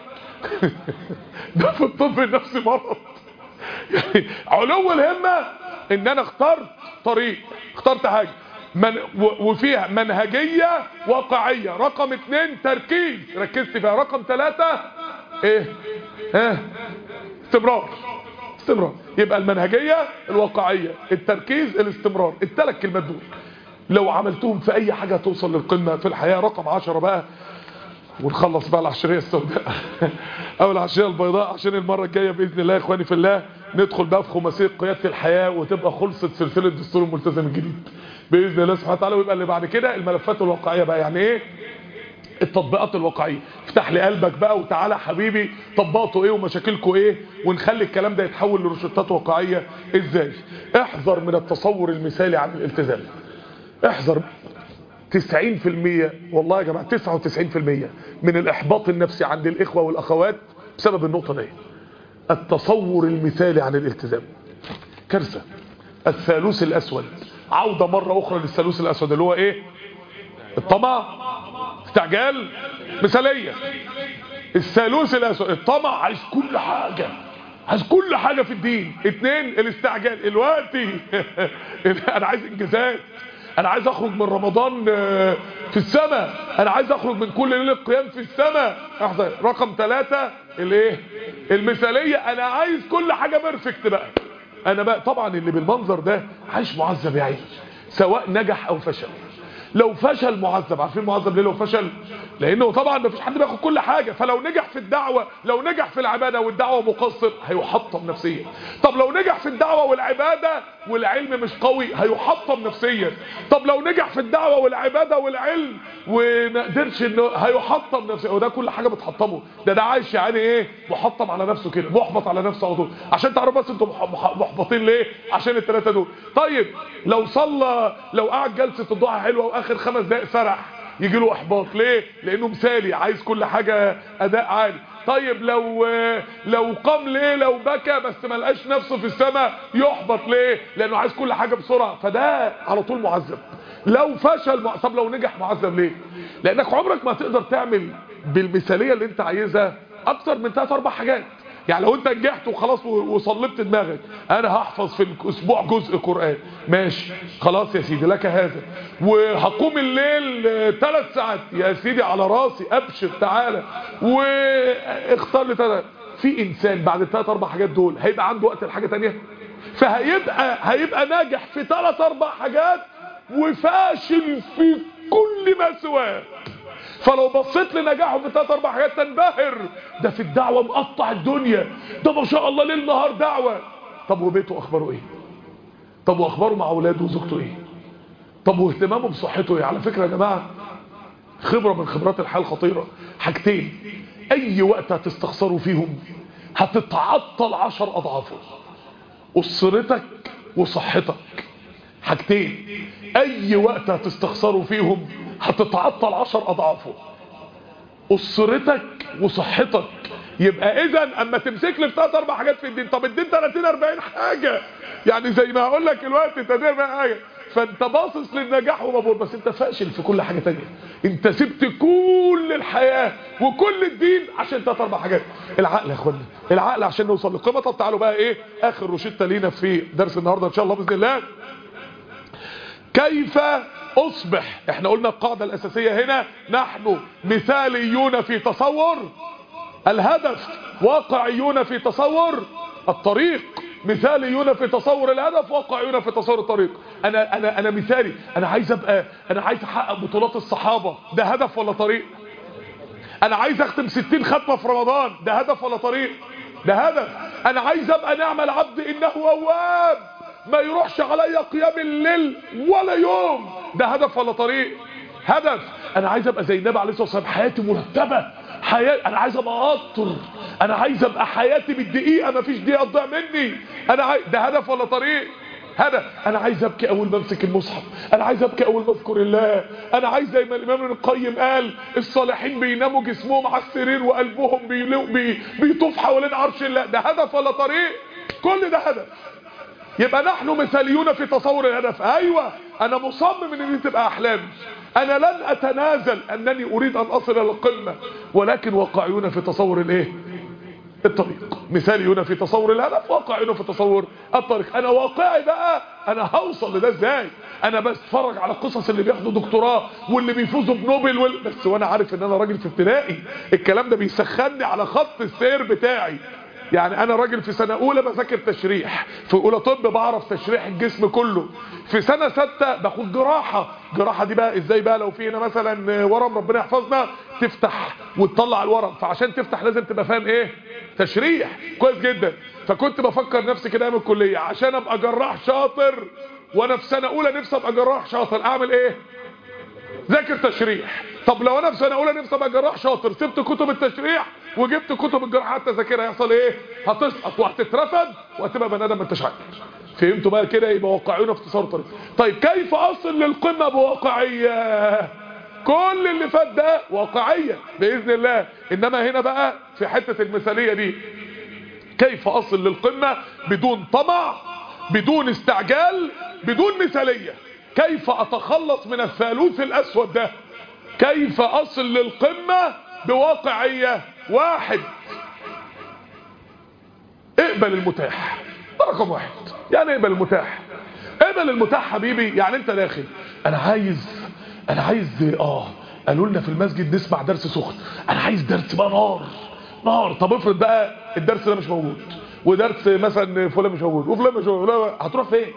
ده في الطب النفسي مرض. يعني علو الهمة ان انا اخترت طريق، اخترت حاجة وفيها منهجية واقعية. رقم 2 تركيز، ركزت فيها. رقم 3 ايه؟ استمرار. يبقى المنهجية، الواقعية، التركيز، الاستمرار، الثلاث كلمات دول لو عملتهم في اي حاجة توصل للقمة في الحياة. رقم 10 بقى، ونخلص بقى العشرية السوداء او العشرية البيضاء، عشان المرة الجاية بإذن الله يا اخواني في الله ندخل بقى في خماسية قيادة الحياة، وتبقى خلصت سلسلة دستور الملتزم الجديد بإذن الله سبحانه وتعالى. ويبقى اللي بعد كده الملفات الواقعية بقى، يعني ايه التطبيقات الواقعية. افتح لي قلبك بقى وتعالى حبيبي طبقته ايه ومشاكلكم ايه، ونخلي الكلام ده يتحول لروشتات واقعية ازاي. احذر من التصور المثالي عن الالتزام، احذر. 90% والله يا جماعة 99% من الإحباط النفسي عند الإخوة والأخوات بسبب النقطة دي، التصور المثالي عن الالتزام. كارثة. الثالوث الأسود، عودة مرة أخرى للثالوث الأسود اللي هو إيه؟ الطمع، استعجال، مثالية. الثالوث الأسود، الطمع عايز كل حاجة في الدين. 2 الاستعجال، الوقتي أنا عايز إنجازات، انا عايز اخرج من رمضان في السماء، انا عايز اخرج من كل ليله قيام في السماء. احذر. رقم 3 الايه؟ المثاليه، انا عايز كل حاجه بيرفكت بقى. انا بقى طبعا اللي بالمنظر ده عايش معذب يا عيني، سواء نجح او فشل. لو فشل معذب. عارفين معذب ليه لو فشل؟ لانه طبعا مفيش حد بياخد كل حاجه. فلو نجح في الدعوه، لو نجح في العباده والدعوه مقصر هيحطم نفسيا. طب لو نجح في الدعوه والعباده والعلم مش قوي هيحطم نفسيا. طب لو نجح في الدعوه والعباده والعلم وما قدرش انه هيحطم نفسيا. وده كل حاجه بتحطمه، ده عايش يعني ايه؟ محطم على نفسه كده، محبط على نفسه على طول. عشان تعرفوا بس انتم محبطين ليه؟ عشان الثلاثه دول. طيب لو صلى، لو قعد جلسه الضحى حلوه واخر 5 دقائق سرح، يجي له احباط. ليه؟ لانه مثالي، عايز كل حاجه اداء عالي. طيب لو قام ليله وبكى بس ما لقاش نفسه في السماء، يحبط. ليه؟ لانه عايز كل حاجه بسرعه، فده على طول معذب. لو فشل طب لو نجح معذب. ليه؟ لانك عمرك ما تقدر تعمل بالمثاليه اللي انت عايزها اكتر من 3-4 حاجات. يعني لو انت نجحت وخلاص وصلبت دماغك، انا هحفظ في الاسبوع جزء قرآن، ماشي خلاص يا سيدي لك هذا. وهقوم الليل 3 ساعات يا سيدي على راسي، ابشر تعالى. واختار لي في انسان بعد 3-4 حاجات دول هيبقى عنده وقت لحاجه ثانيه؟ هيبقى ناجح في 3-4 حاجات وفاشل في كل ما سواه. فلو بصيت لنجاحه في 3-4 حاجات تنبهر، ده في الدعوة مقطع الدنيا، ده ما شاء الله ليل نهار دعوة. طب وبيته اخباره ايه؟ طب واخباره مع اولاده وزوجته ايه؟ طب واهتمامه بصحته ايه؟ على فكرة يا جماعة خبرة من خبرات الحياة الخطيرة، حاجتين اي وقت هتستخسروا فيهم هتتعطل 10 اضعافه: اسرتك وصحتك. حاجتين اي وقت هتستخسروا فيهم هتتعطل 10 اضعافه: اسرتك وصحتك. يبقى اذا اما تمسك لي في 3-4 حاجات في الدين، طب الدين 30-40 حاجه، يعني زي ما هقول لك الوقت 30-40 حاجه. فانت باصص للنجاح ومبور، بس انت فاشل في كل حاجه تانية. انت سبت كل الحياه وكل الدين عشان 3-4 حاجات. العقل يا اخوانا، العقل عشان نوصل للقمه. طب تعالوا بقى ايه اخر روشته لينا في درس النهارده ان شاء الله باذن الله. كيف اصبح؟ احنا قلنا القاعدة الاساسية هنا، نحن مثاليون في تصور الهدف، واقعيون في تصور الطريق. مثاليون في تصور الهدف، واقعيون في تصور الطريق. انا مثالي، انا عايز احقق بطولات الصحابة، ده هدف ولا طريق؟ انا عايز اختم 60 ختمه في رمضان، ده هدف ولا طريق؟ ده هدف. انا عايز ابقى نعم العبد انه اواب، ما يروحش عليا قيام الليل ولا يوم، ده هدف ولا طريق؟ هدف. انا عايز ابقى زي النبي عليه الصلاه والسلام، حياتي مرتبه، انا عايز ابقى اقطر، انا عايز ابقى حياتي بالدقيقه، ما فيش دقيقه تضيع مني. ده هدف ولا طريق؟ هدف. انا عايز ابكي اول ما امسك المصحف، انا عايز ابكي اول ما اذكر الله، انا عايز زي ما الامام ابن القيم قال الصالحين بيناموا جسمهم على السرير وقلبهم بيطوف حوالين عرش الله. ده هدف ولا طريق؟ كل ده هدف. يبقى نحن مثاليون في تصور الهدف. ايوه انا مصمم ان دي تبقى احلامي، انا لن اتنازل انني اريد ان اصل الى القمه، ولكن واقعيون في تصور الايه؟ الطريق. مثاليون في تصور الهدف، واقعيون في تصور الطريق. انا واقعي بقى، انا هوصل لده ازاي؟ انا بتفرج على قصص اللي بياخدوا دكتوراه واللي بيفوزوا بنوبل بس وانا عارف ان انا راجل في ابتدائي، الكلام ده بيسخني على خط السير بتاعي. يعني انا راجل في سنة اولى بذاكر تشريح، في اولى طب بعرف تشريح الجسم كله، في سنة 6 باخد جراحة دي بقى ازاي بقى لو في هنا مثلا ورم ربنا يحفظنا تفتح وتطلع الورم، فعشان تفتح لازم تبقى فاهم ايه؟ تشريح كويس جدا. فكنت بفكر نفسي كده ايام الكلية عشان ابقى جراح شاطر، وانا في سنة اولى نفسي ابقى جراح شاطر، اعمل ايه؟ ذاكر تشريح. طب لو انا في سنه اولى نفسي ابقى جراح شاطر، سبت كتب التشريح وجبت كتب الجراحه حتى ذاكرها، هيحصل ايه؟ هتسقط وهتترفد وهتبقى بني ادم ما انتش عارف. فهمتوا بقى كده؟ يبقى واقعيون في تصور طريق. طيب كيف اصل للقمه بواقعيه؟ كل اللي فات ده واقعيه باذن الله، انما هنا بقى في حته المثاليه دي، كيف اصل للقمه بدون طمع، بدون استعجال، بدون مثاليه؟ كيف اتخلص من الثالوث الاسود ده؟ كيف اصل للقمة بواقعية؟ واحد، اقبل المتاح، ده رقم واحد. يعني اقبل المتاح. اقبل المتاح حبيبي، يعني انت داخل انا عايز قالوا لنا في المسجد نسمع درس سخن، انا عايز درس بقى نار. طب افرض بقى الدرس ده مش موجود، ودرس مثلا فلان مش موجود وفلان مش موجود، هتروح فين؟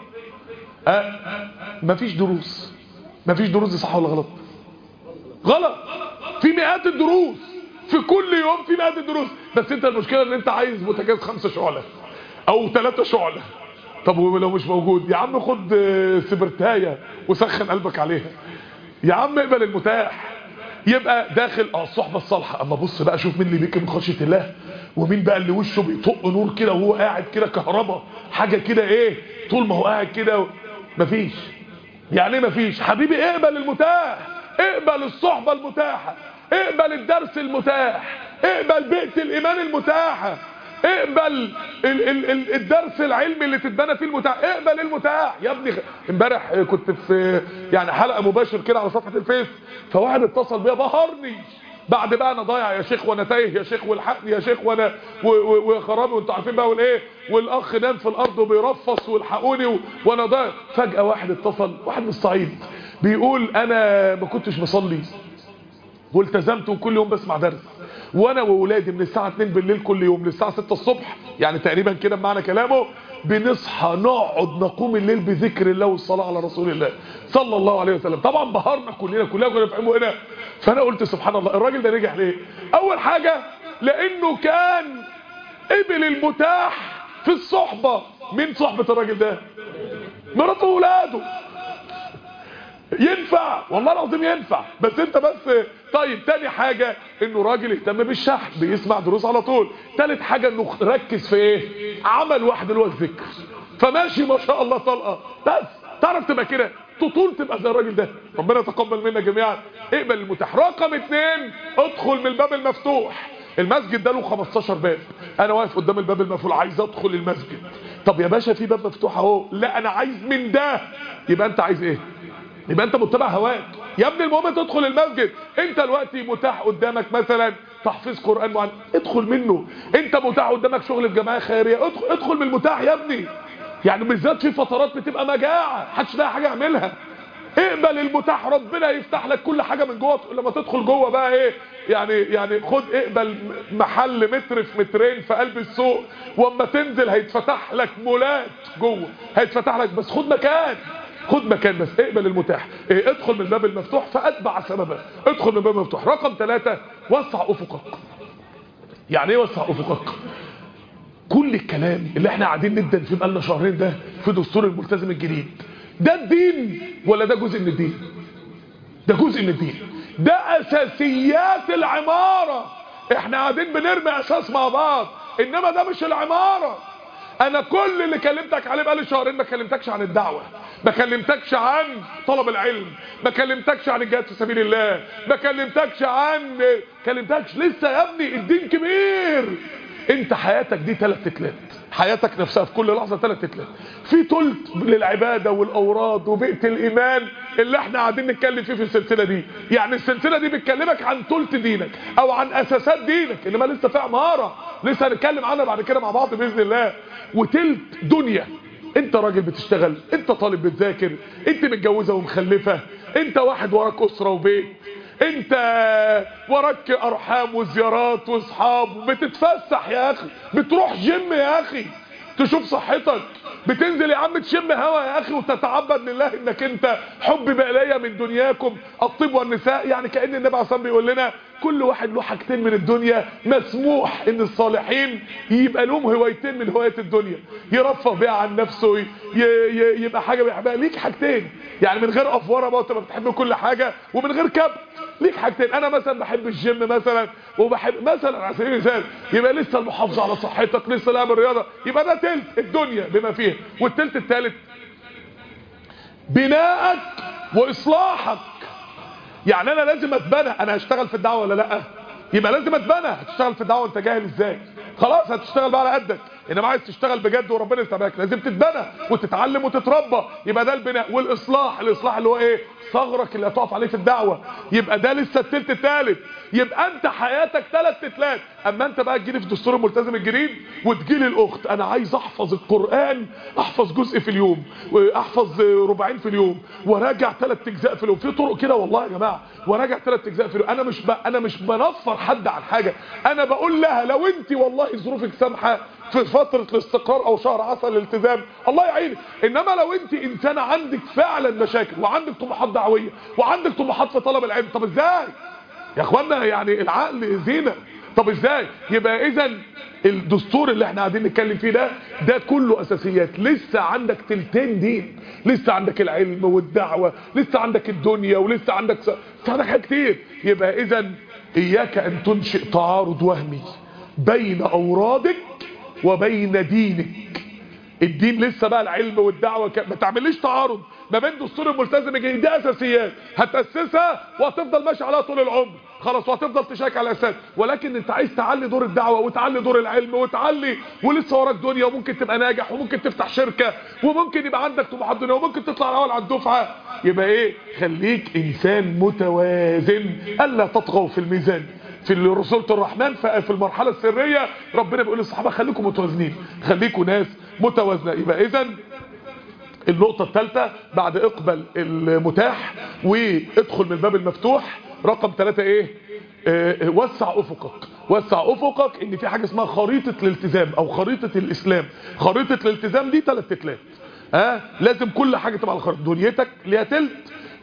مفيش دروس. دي صح ولا غلط؟ غلط. في مئات الدروس، في كل يوم في مئات الدروس، بس انت المشكلة ان انت عايز بوتاجاز 5 شعلة او 3 شعلة. طب ولو مش موجود يا عم خد سبرتاية وسخن قلبك عليها يا عم. اقبل المتاح. يبقى داخل الصحبة الصالحة، اما بص بقى شوف مين اللي بيكي من خشية الله، ومين بقى اللي وشه بيطق نور كده وهو قاعد كده كهربا، حاجة كده ايه طول ما هو قاعد كده. مفيش. يعني ايه مفيش؟ حبيبي اقبل المتاح، اقبل الصحبة المتاحة، اقبل الدرس المتاح، اقبل بيئة الايمان المتاحة، اقبل الدرس العلمي اللي تتبنى فيه المتاح، اقبل المتاح يا ابني. امبارح كنت في يعني حلقة مباشر كده على صفحة الفيس، فواحد اتصل بيا بهرني بعد بقى انا ضايع يا شيخ وانا تايه يا شيخ والحقني يا شيخ وانا وخرابي وانتوا عارفين بقى والايه، والاخ نام في الارض وبيرفص والحقوني وانا ضايع. فجأة واحد اتصل، واحد من الصعيد، بيقول انا ما كنتش بصلي والتزمت وكل يوم بسمع درس، وانا وولادي من الساعة 2 بالليل كل يوم للساعة 6 الصبح، يعني تقريبا كده بمعنى كلامه بنصحى نقعد نقوم الليل بذكر الله والصلاة على رسول الله صلى الله عليه وسلم. طبعا بهرنا كلنا كنا نفهمه هنا. فانا قلت سبحان الله، الراجل ده نجح ليه؟ اول حاجة لانه كان قبل المتاح في الصحبة. مين صحبة الراجل ده؟ مراته وولاده. ينفع والله العظيم ينفع، بس انت بس. طيب تاني حاجة انه راجل اهتم بالشحن، بيسمع دروس على طول. تالت حاجة انه ركز في ايه؟ عمل واحد اللي هو الذكر، فماشي ما شاء الله طلقة. بس تعرف تبقى كده تطول، تبقى زي الراجل ده. ربنا يتقبل منا جميعا. اقبل المتاح. رقم 2، ادخل من الباب المفتوح. المسجد ده له 15 باب، انا واقف قدام الباب المقفول عايز ادخل المسجد. طب يا باشا في باب مفتوح اهو، لا انا عايز من ده. يبقى انت عايز ايه؟ يبقى انت متبع هواك يا ابني. المهم تدخل المسجد. انت دلوقتي متاح قدامك مثلا تحفيظ قرآن معين، ادخل منه. انت متاح قدامك شغل في جمعيه خيريه، ادخل من المتاح يا ابني. يعني بالذات في فترات بتبقى مجاعه محدش لاقي حاجه يعملها، اقبل المتاح، ربنا يفتح لك كل حاجه من جوه. لما تدخل جوه بقى ايه يعني خد اقبل محل متر في مترين في قلب السوق، واما تنزل هيتفتح لك مولات جوه، هيتفتح لك، بس خد مكان خد مكان بس، اقبل المتاح، ادخل من الباب المفتوح فاتبع سببا، ادخل من الباب المفتوح. رقم 3 وسع افقك. يعني ايه وسع افقك؟ كل الكلام اللي احنا قاعدين ندن فيه بقالنا شهرين ده في دستور الملتزم الجديد، ده الدين ولا ده جزء من الدين؟ ده جزء من الدين، ده اساسيات العمارة. احنا قاعدين بنرمي اساس مع بعض، انما ده مش العمارة. انا كل اللي كلمتك عليه بقالي شهرين ما كلمتكش عن الدعوة، ما كلمتكش عن طلب العلم، ما كلمتكش عن الجهاد في سبيل الله، ما كلمتكش لسه يا ابني. الدين كبير. انت حياتك دي 3 تلات، حياتك نفسها في كل لحظة 3 تلات. في تلت للعبادة والاوراد وبيئة الايمان اللي احنا قاعدين نتكلم فيه في السلسلة دي. يعني السلسلة دي بتكلمك عن تلت دينك او عن اساسات دينك، انما لسه في عمارة لسه هنتكلم عنها بعد كده مع بعض باذن الله. وتلت دنيا، انت راجل بتشتغل، انت طالب بتذاكر، انت متجوزة ومخلفة، انت واحد وراك اسرة وبيت، انت وراك ارحام وزيارات واصحاب، بتتفسح يا اخي، بتروح جيم يا اخي تشوف صحتك، بتنزل يا عم تشم هوا يا اخي وتتعبد لله انك انت حب بقليه من دنياكم الطيب والنساء. يعني كأن النبي عليه الصلاه والسلام بيقول لنا كل واحد له حاجتين من الدنيا، مسموح ان الصالحين يبقى لهم هوايتين من هوايات الدنيا، يرفه بيها عن نفسه، يبقى حاجه بيحبها. ليك حاجتين، يعني من غير افوره بقى وانت بتحب كل حاجه، ومن غير كبت. ليك حاجتين. انا مثلا بحب الجيم مثلا، وبحب مثلا على سبيل المثال يبقى لسه المحافظه على صحتك، لسه لعب الرياضه، يبقى ده تلت الدنيا بما فيها. والتلت الثالث بنائك واصلاحك. يعني انا لازم اتبنى. انا هشتغل في الدعوه ولا لا؟ يبقى لازم اتبنى. هتشتغل في الدعوه انت جاهل ازاي؟ خلاص هتشتغل بقى على قدك، انما عايز تشتغل بجد وربنا يسامحك لازم تتبنى وتتعلم وتتربى. يبقى ده البناء. والاصلاح، الاصلاح اللي هو ايه؟ ثغرك اللي هتقف عليه في الدعوه. يبقى ده لسه التلت الثالث. يبقى انت حياتك 3 تلات. اما انت بقى تجيلي في دستور الملتزم الجديد وتجيلي الاخت انا عايز احفظ القران، احفظ جزء في اليوم، واحفظ ربعين في اليوم، وراجع 3 اجزاء في اليوم. في طرق كده والله يا جماعه، وراجع 3 اجزاء في اليوم. انا مش بنفر حد عن حاجه، انا بقول لها لو انت والله ظروفك سامحه في فتره الاستقرار او شهر عسل الالتزام الله يعينك. انما لو انت انسانه عندك فعلا مشاكل وعندك طموحات دعويه وعندك طموحات في طلب العلم، طب ازاي يا اخوانا؟ يعني العقل زينه. طب ازاي؟ يبقى اذا الدستور اللي احنا قاعدين نتكلم فيه ده كله اساسيات. لسه عندك تلتين دين، لسه عندك العلم والدعوه، لسه عندك الدنيا، ولسه عندك حاجات كتير. يبقى اذا اياك ان تنشئ تعارض وهمي بين اورادك وبين دينك. الدين لسه بقى العلم والدعوه ما تعمليش تعارض ما بين دستور الملتزم الجديد. دي اساسيات هتاسسها وهتفضل ماشي عليها طول العمر خلاص، وهتفضل تشارك على الاساس. ولكن انت عايز تعلي دور الدعوه وتعلي دور العلم وتعلي، ولسه وراك دنيا، وممكن تبقى ناجح، وممكن تفتح شركه، وممكن يبقى عندك طموحات دنيا، وممكن تطلع الاول على الدفعه. يبقى ايه؟ خليك انسان متوازن، الا تطغوا في الميزان. في رسولة الرحمن في المرحلة السرية ربنا بيقول للصحابة خليكم متوازنين، خليكم ناس متوازنة. يبقى اذا النقطة الثالثة بعد اقبل المتاح وادخل من الباب المفتوح، رقم 3 ايه؟ وسع افقك. وسع افقك ان في حاجة اسمها خريطة الالتزام او خريطة الاسلام. خريطة الالتزام دي 3 تلات. لازم كل حاجة تبقى على الخريطة. دنيتك ليها تلت،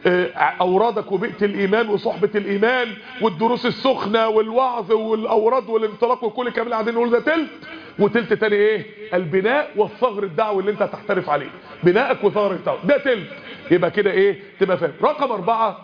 اورادك وبيئة الايمان وصحبة الايمان والدروس السخنة والوعظ والاوراد والانطلاق وكل كامل قاعدين نقول ده تلت. وتلت تاني ايه؟ البناء والثغر الدعوي اللي انت هتحترف عليه. بنائك وثغر الدعوي ده تلت. يبقى كده ايه؟ تبقى فاهم. رقم 4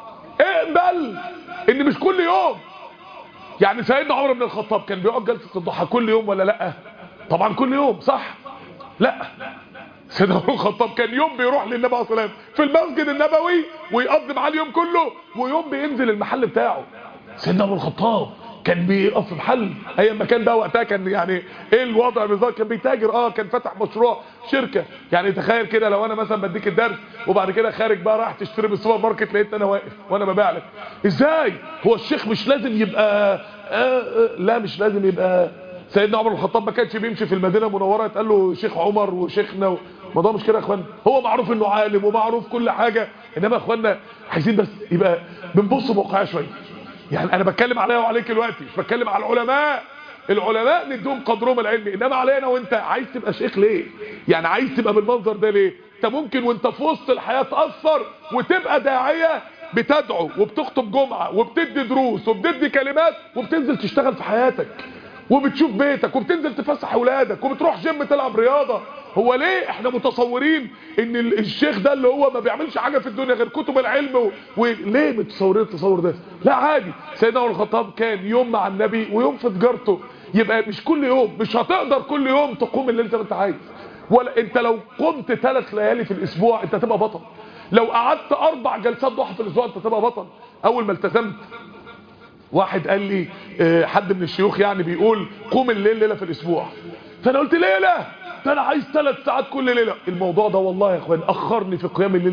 اقبل ان مش كل يوم. يعني سيدنا عمر بن الخطاب كان بيقعد جلسة الضحى كل يوم ولا لا؟ طبعا كل يوم صح؟ لا، سيدنا عمر بن الخطاب كان يوم بيروح للنبي عليه الصلاه والسلام في المسجد النبوي ويقضي معاه اليوم كله، ويوم بينزل المحل بتاعه. سيدنا عمر بن الخطاب كان بيقف في محل ايام ما كان بقى وقتها كان يعني ايه الوضع بالظبط؟ كان بيتاجر، كان فتح مشروع شركه. يعني تخيل كده لو انا مثلا بديك الدرس وبعد كده خارج بقى رايح تشتري من السوبر ماركت لقيت انا واقف وانا ببيع لك، ازاي؟ هو الشيخ مش لازم يبقى لا مش لازم يبقى. سيدنا عمر بن الخطاب ما كانش بيمشي في المدينه المنوره يتقال له شيخ عمر وشيخنا الموضوع مش كده يا اخوانا. هو معروف انه عالم ومعروف كل حاجه، انما يا اخوانا عايزين بس يبقى بنبص بواقعيه شويه. يعني انا بتكلم عليا وعليك دلوقتي، مش بتكلم على العلماء. العلماء نديهم قدرهم العلمي، انما علينا وانت عايز تبقى شيخ ليه؟ يعني عايز تبقى بالمنظر ده ليه؟ انت ممكن وانت في وسط الحياه تاثر وتبقى داعيه، بتدعو وبتخطب جمعه وبتدي دروس وبتدي كلمات وبتنزل تشتغل في حياتك وبتشوف بيتك وبتنزل تفسح اولادك وبتروح جيم تلعب رياضه. هو ليه احنا متصورين ان الشيخ ده اللي هو ما بيعملش حاجه في الدنيا غير كتب العلم وليه متصورين التصور ده؟ لا عادي. سيدنا عمر الخطاب كان يوم مع النبي ويوم في تجارته. يبقى مش كل يوم، مش هتقدر كل يوم تقوم الليل زي ما انت عايز، ولا انت لو قمت 3 ليالي في الاسبوع انت تبقى بطل، لو قعدت 4 جلسات ضحى في الاسبوع انت تبقى بطل. اول ما التزمت واحد قال لي حد من الشيوخ يعني بيقول قوم الليل ليله في الاسبوع، فانا قلت ليله؟ ده انا عايز 3 ساعات كل ليله. الموضوع ده والله يا اخوان اخرني في قيام الليل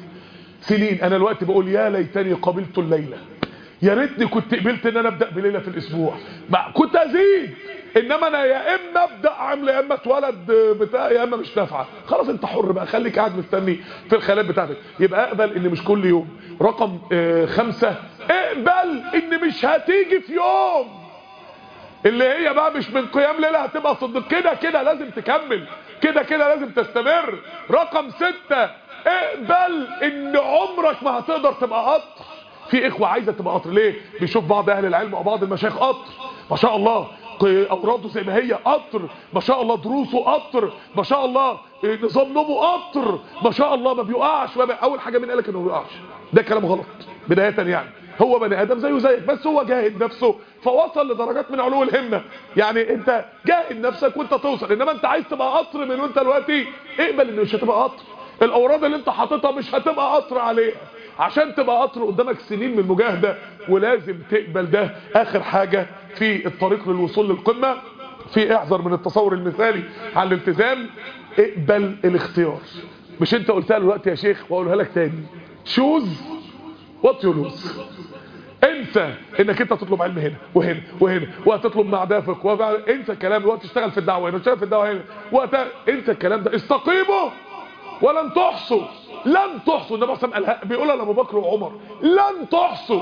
سنين. انا دلوقتي بقول يا ليتني قبلت الليله، يا ريتني كنت قبلت ان انا ابدا بليله في الاسبوع، كنت ازيد. انما انا يا اما ابدا عامل يا اما اتولد بتاع يا اما مش نافعه. خلاص انت حر بقى، خليك قاعد مستني في الخيالات بتاعتك. يبقى اقبل ان مش كل يوم. رقم 5، اقبل ان مش هتيجي في يوم اللي هي بقى مش من قيام ليله هتبقى صدق. كده لازم تكمل، كده لازم تستمر. رقم 6، اقبل ان عمرك ما هتقدر تبقى قطر. في اخوه عايزه تبقى قطر. ليه؟ بيشوف بعض اهل العلم او بعض المشايخ قطر ما شاء الله، اوراده زي ما هي قطر ما شاء الله، دروسه قطر ما شاء الله، نظام نومه قطر ما شاء الله، ما بيقعش. اول حاجه مين قالك انه ما بيقعش؟ ده كلام غلط بدايه. يعني هو بني ادم زيه زيك، بس هو جاهد نفسه فوصل لدرجات من علو الهمه. يعني انت جاهد نفسك وانت توصل. انما انت عايز تبقى قطر من وانت دلوقتي، اقبل ان مش هتبقى قطر. الاوراد اللي انت حاططها مش هتبقى قطر عليها. عشان تبقى قطر قدامك سنين من المجاهده، ولازم تقبل ده. اخر حاجه في الطريق للوصول للقمه، في احذر من التصور المثالي على الالتزام. اقبل الاختيار. مش انت قلتها دلوقتي يا شيخ واقولها لك تاني، شوز وات يو لوز. انسى انك انت تطلب علم هنا وهنا وهنا وهتطلب مع دافق انسى الكلام ده. وهتشتغل في الدعوه هنا وتشتغل في الدعوه هنا انسى الكلام ده. استقيموا ولن تحصوا، لن تحصوا. النبي صلى الله عليه وسلم بيقولها لابو بكر وعمر، لن تحصوا.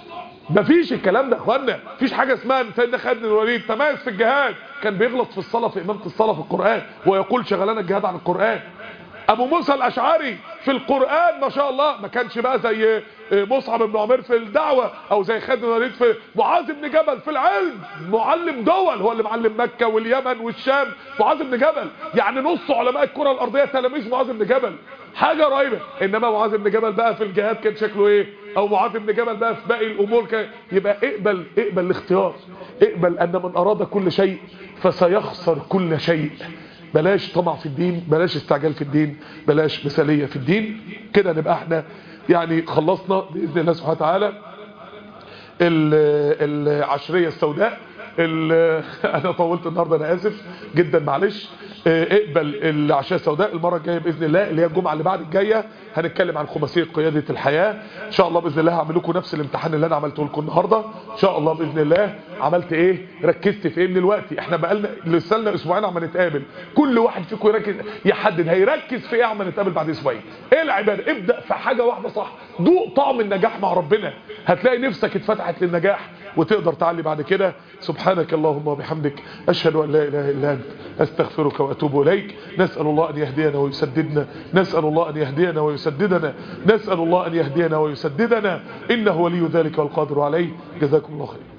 مفيش الكلام ده يا اخوانا. مفيش حاجه اسمها سيدنا خالد بن الوليد تميز في الجهاد، كان بيغلط في الصلاه في امامه الصلاه في القران ويقول شغلنا الجهاد عن القران. ابو موسى الاشعري في القرآن ما شاء الله ما كانش بقى زي مصعب بن عمير في الدعوة او زي خالد بن الوليد في معاذ بن جبل في العلم. معلم دول، هو اللي معلم مكة واليمن والشام. معاذ بن جبل يعني نص علماء الكرة الارضية تلاميذ معاذ بن جبل، حاجة رهيبة. انما معاذ بن جبل بقى في الجهاد كان شكله ايه؟ او معاذ بن جبل بقى في باقي الامور كان. يبقى اقبل الاختيار. اقبل ان من اراد كل شيء فسيخسر كل شيء. بلاش طمع في الدين، بلاش استعجال في الدين، بلاش مثالية في الدين. كده نبقى احنا يعني خلصنا بإذن الله سبحانه وتعالى العشرية السوداء. انا طولت النهارده، انا اسف جدا معلش. اقبل العشرية السوداء. المره الجايه باذن الله اللي هي الجمعه اللي بعد الجايه هنتكلم عن خماسيه قياده الحياه ان شاء الله. باذن الله هعمل لكم نفس الامتحان اللي انا عملته لكم النهارده ان شاء الله باذن الله. عملت ايه؟ ركزت في ايه من الوقت؟ احنا بقالنا لسه لنا اسبوعين عم نتقابل. كل واحد فيكم يركز، يحدد هيركز في ايه عم نتقابل بعد اسبوعين. ايه العباده؟ ابدا في حاجه واحده صح، دوق طعم النجاح مع ربنا، هتلاقي نفسك اتفتحت للنجاح وتقدر تعلي بعد كده. سبحانك اللهم وبحمدك، اشهد ان لا اله الا انت، استغفرك واتوب اليك. نسال الله ان يهدينا ويسددنا، نسال الله ان يهدينا ويسددنا، نسال الله ان يهدينا ويسددنا، انه ولي ذلك والقادر عليه. جزاكم الله خير.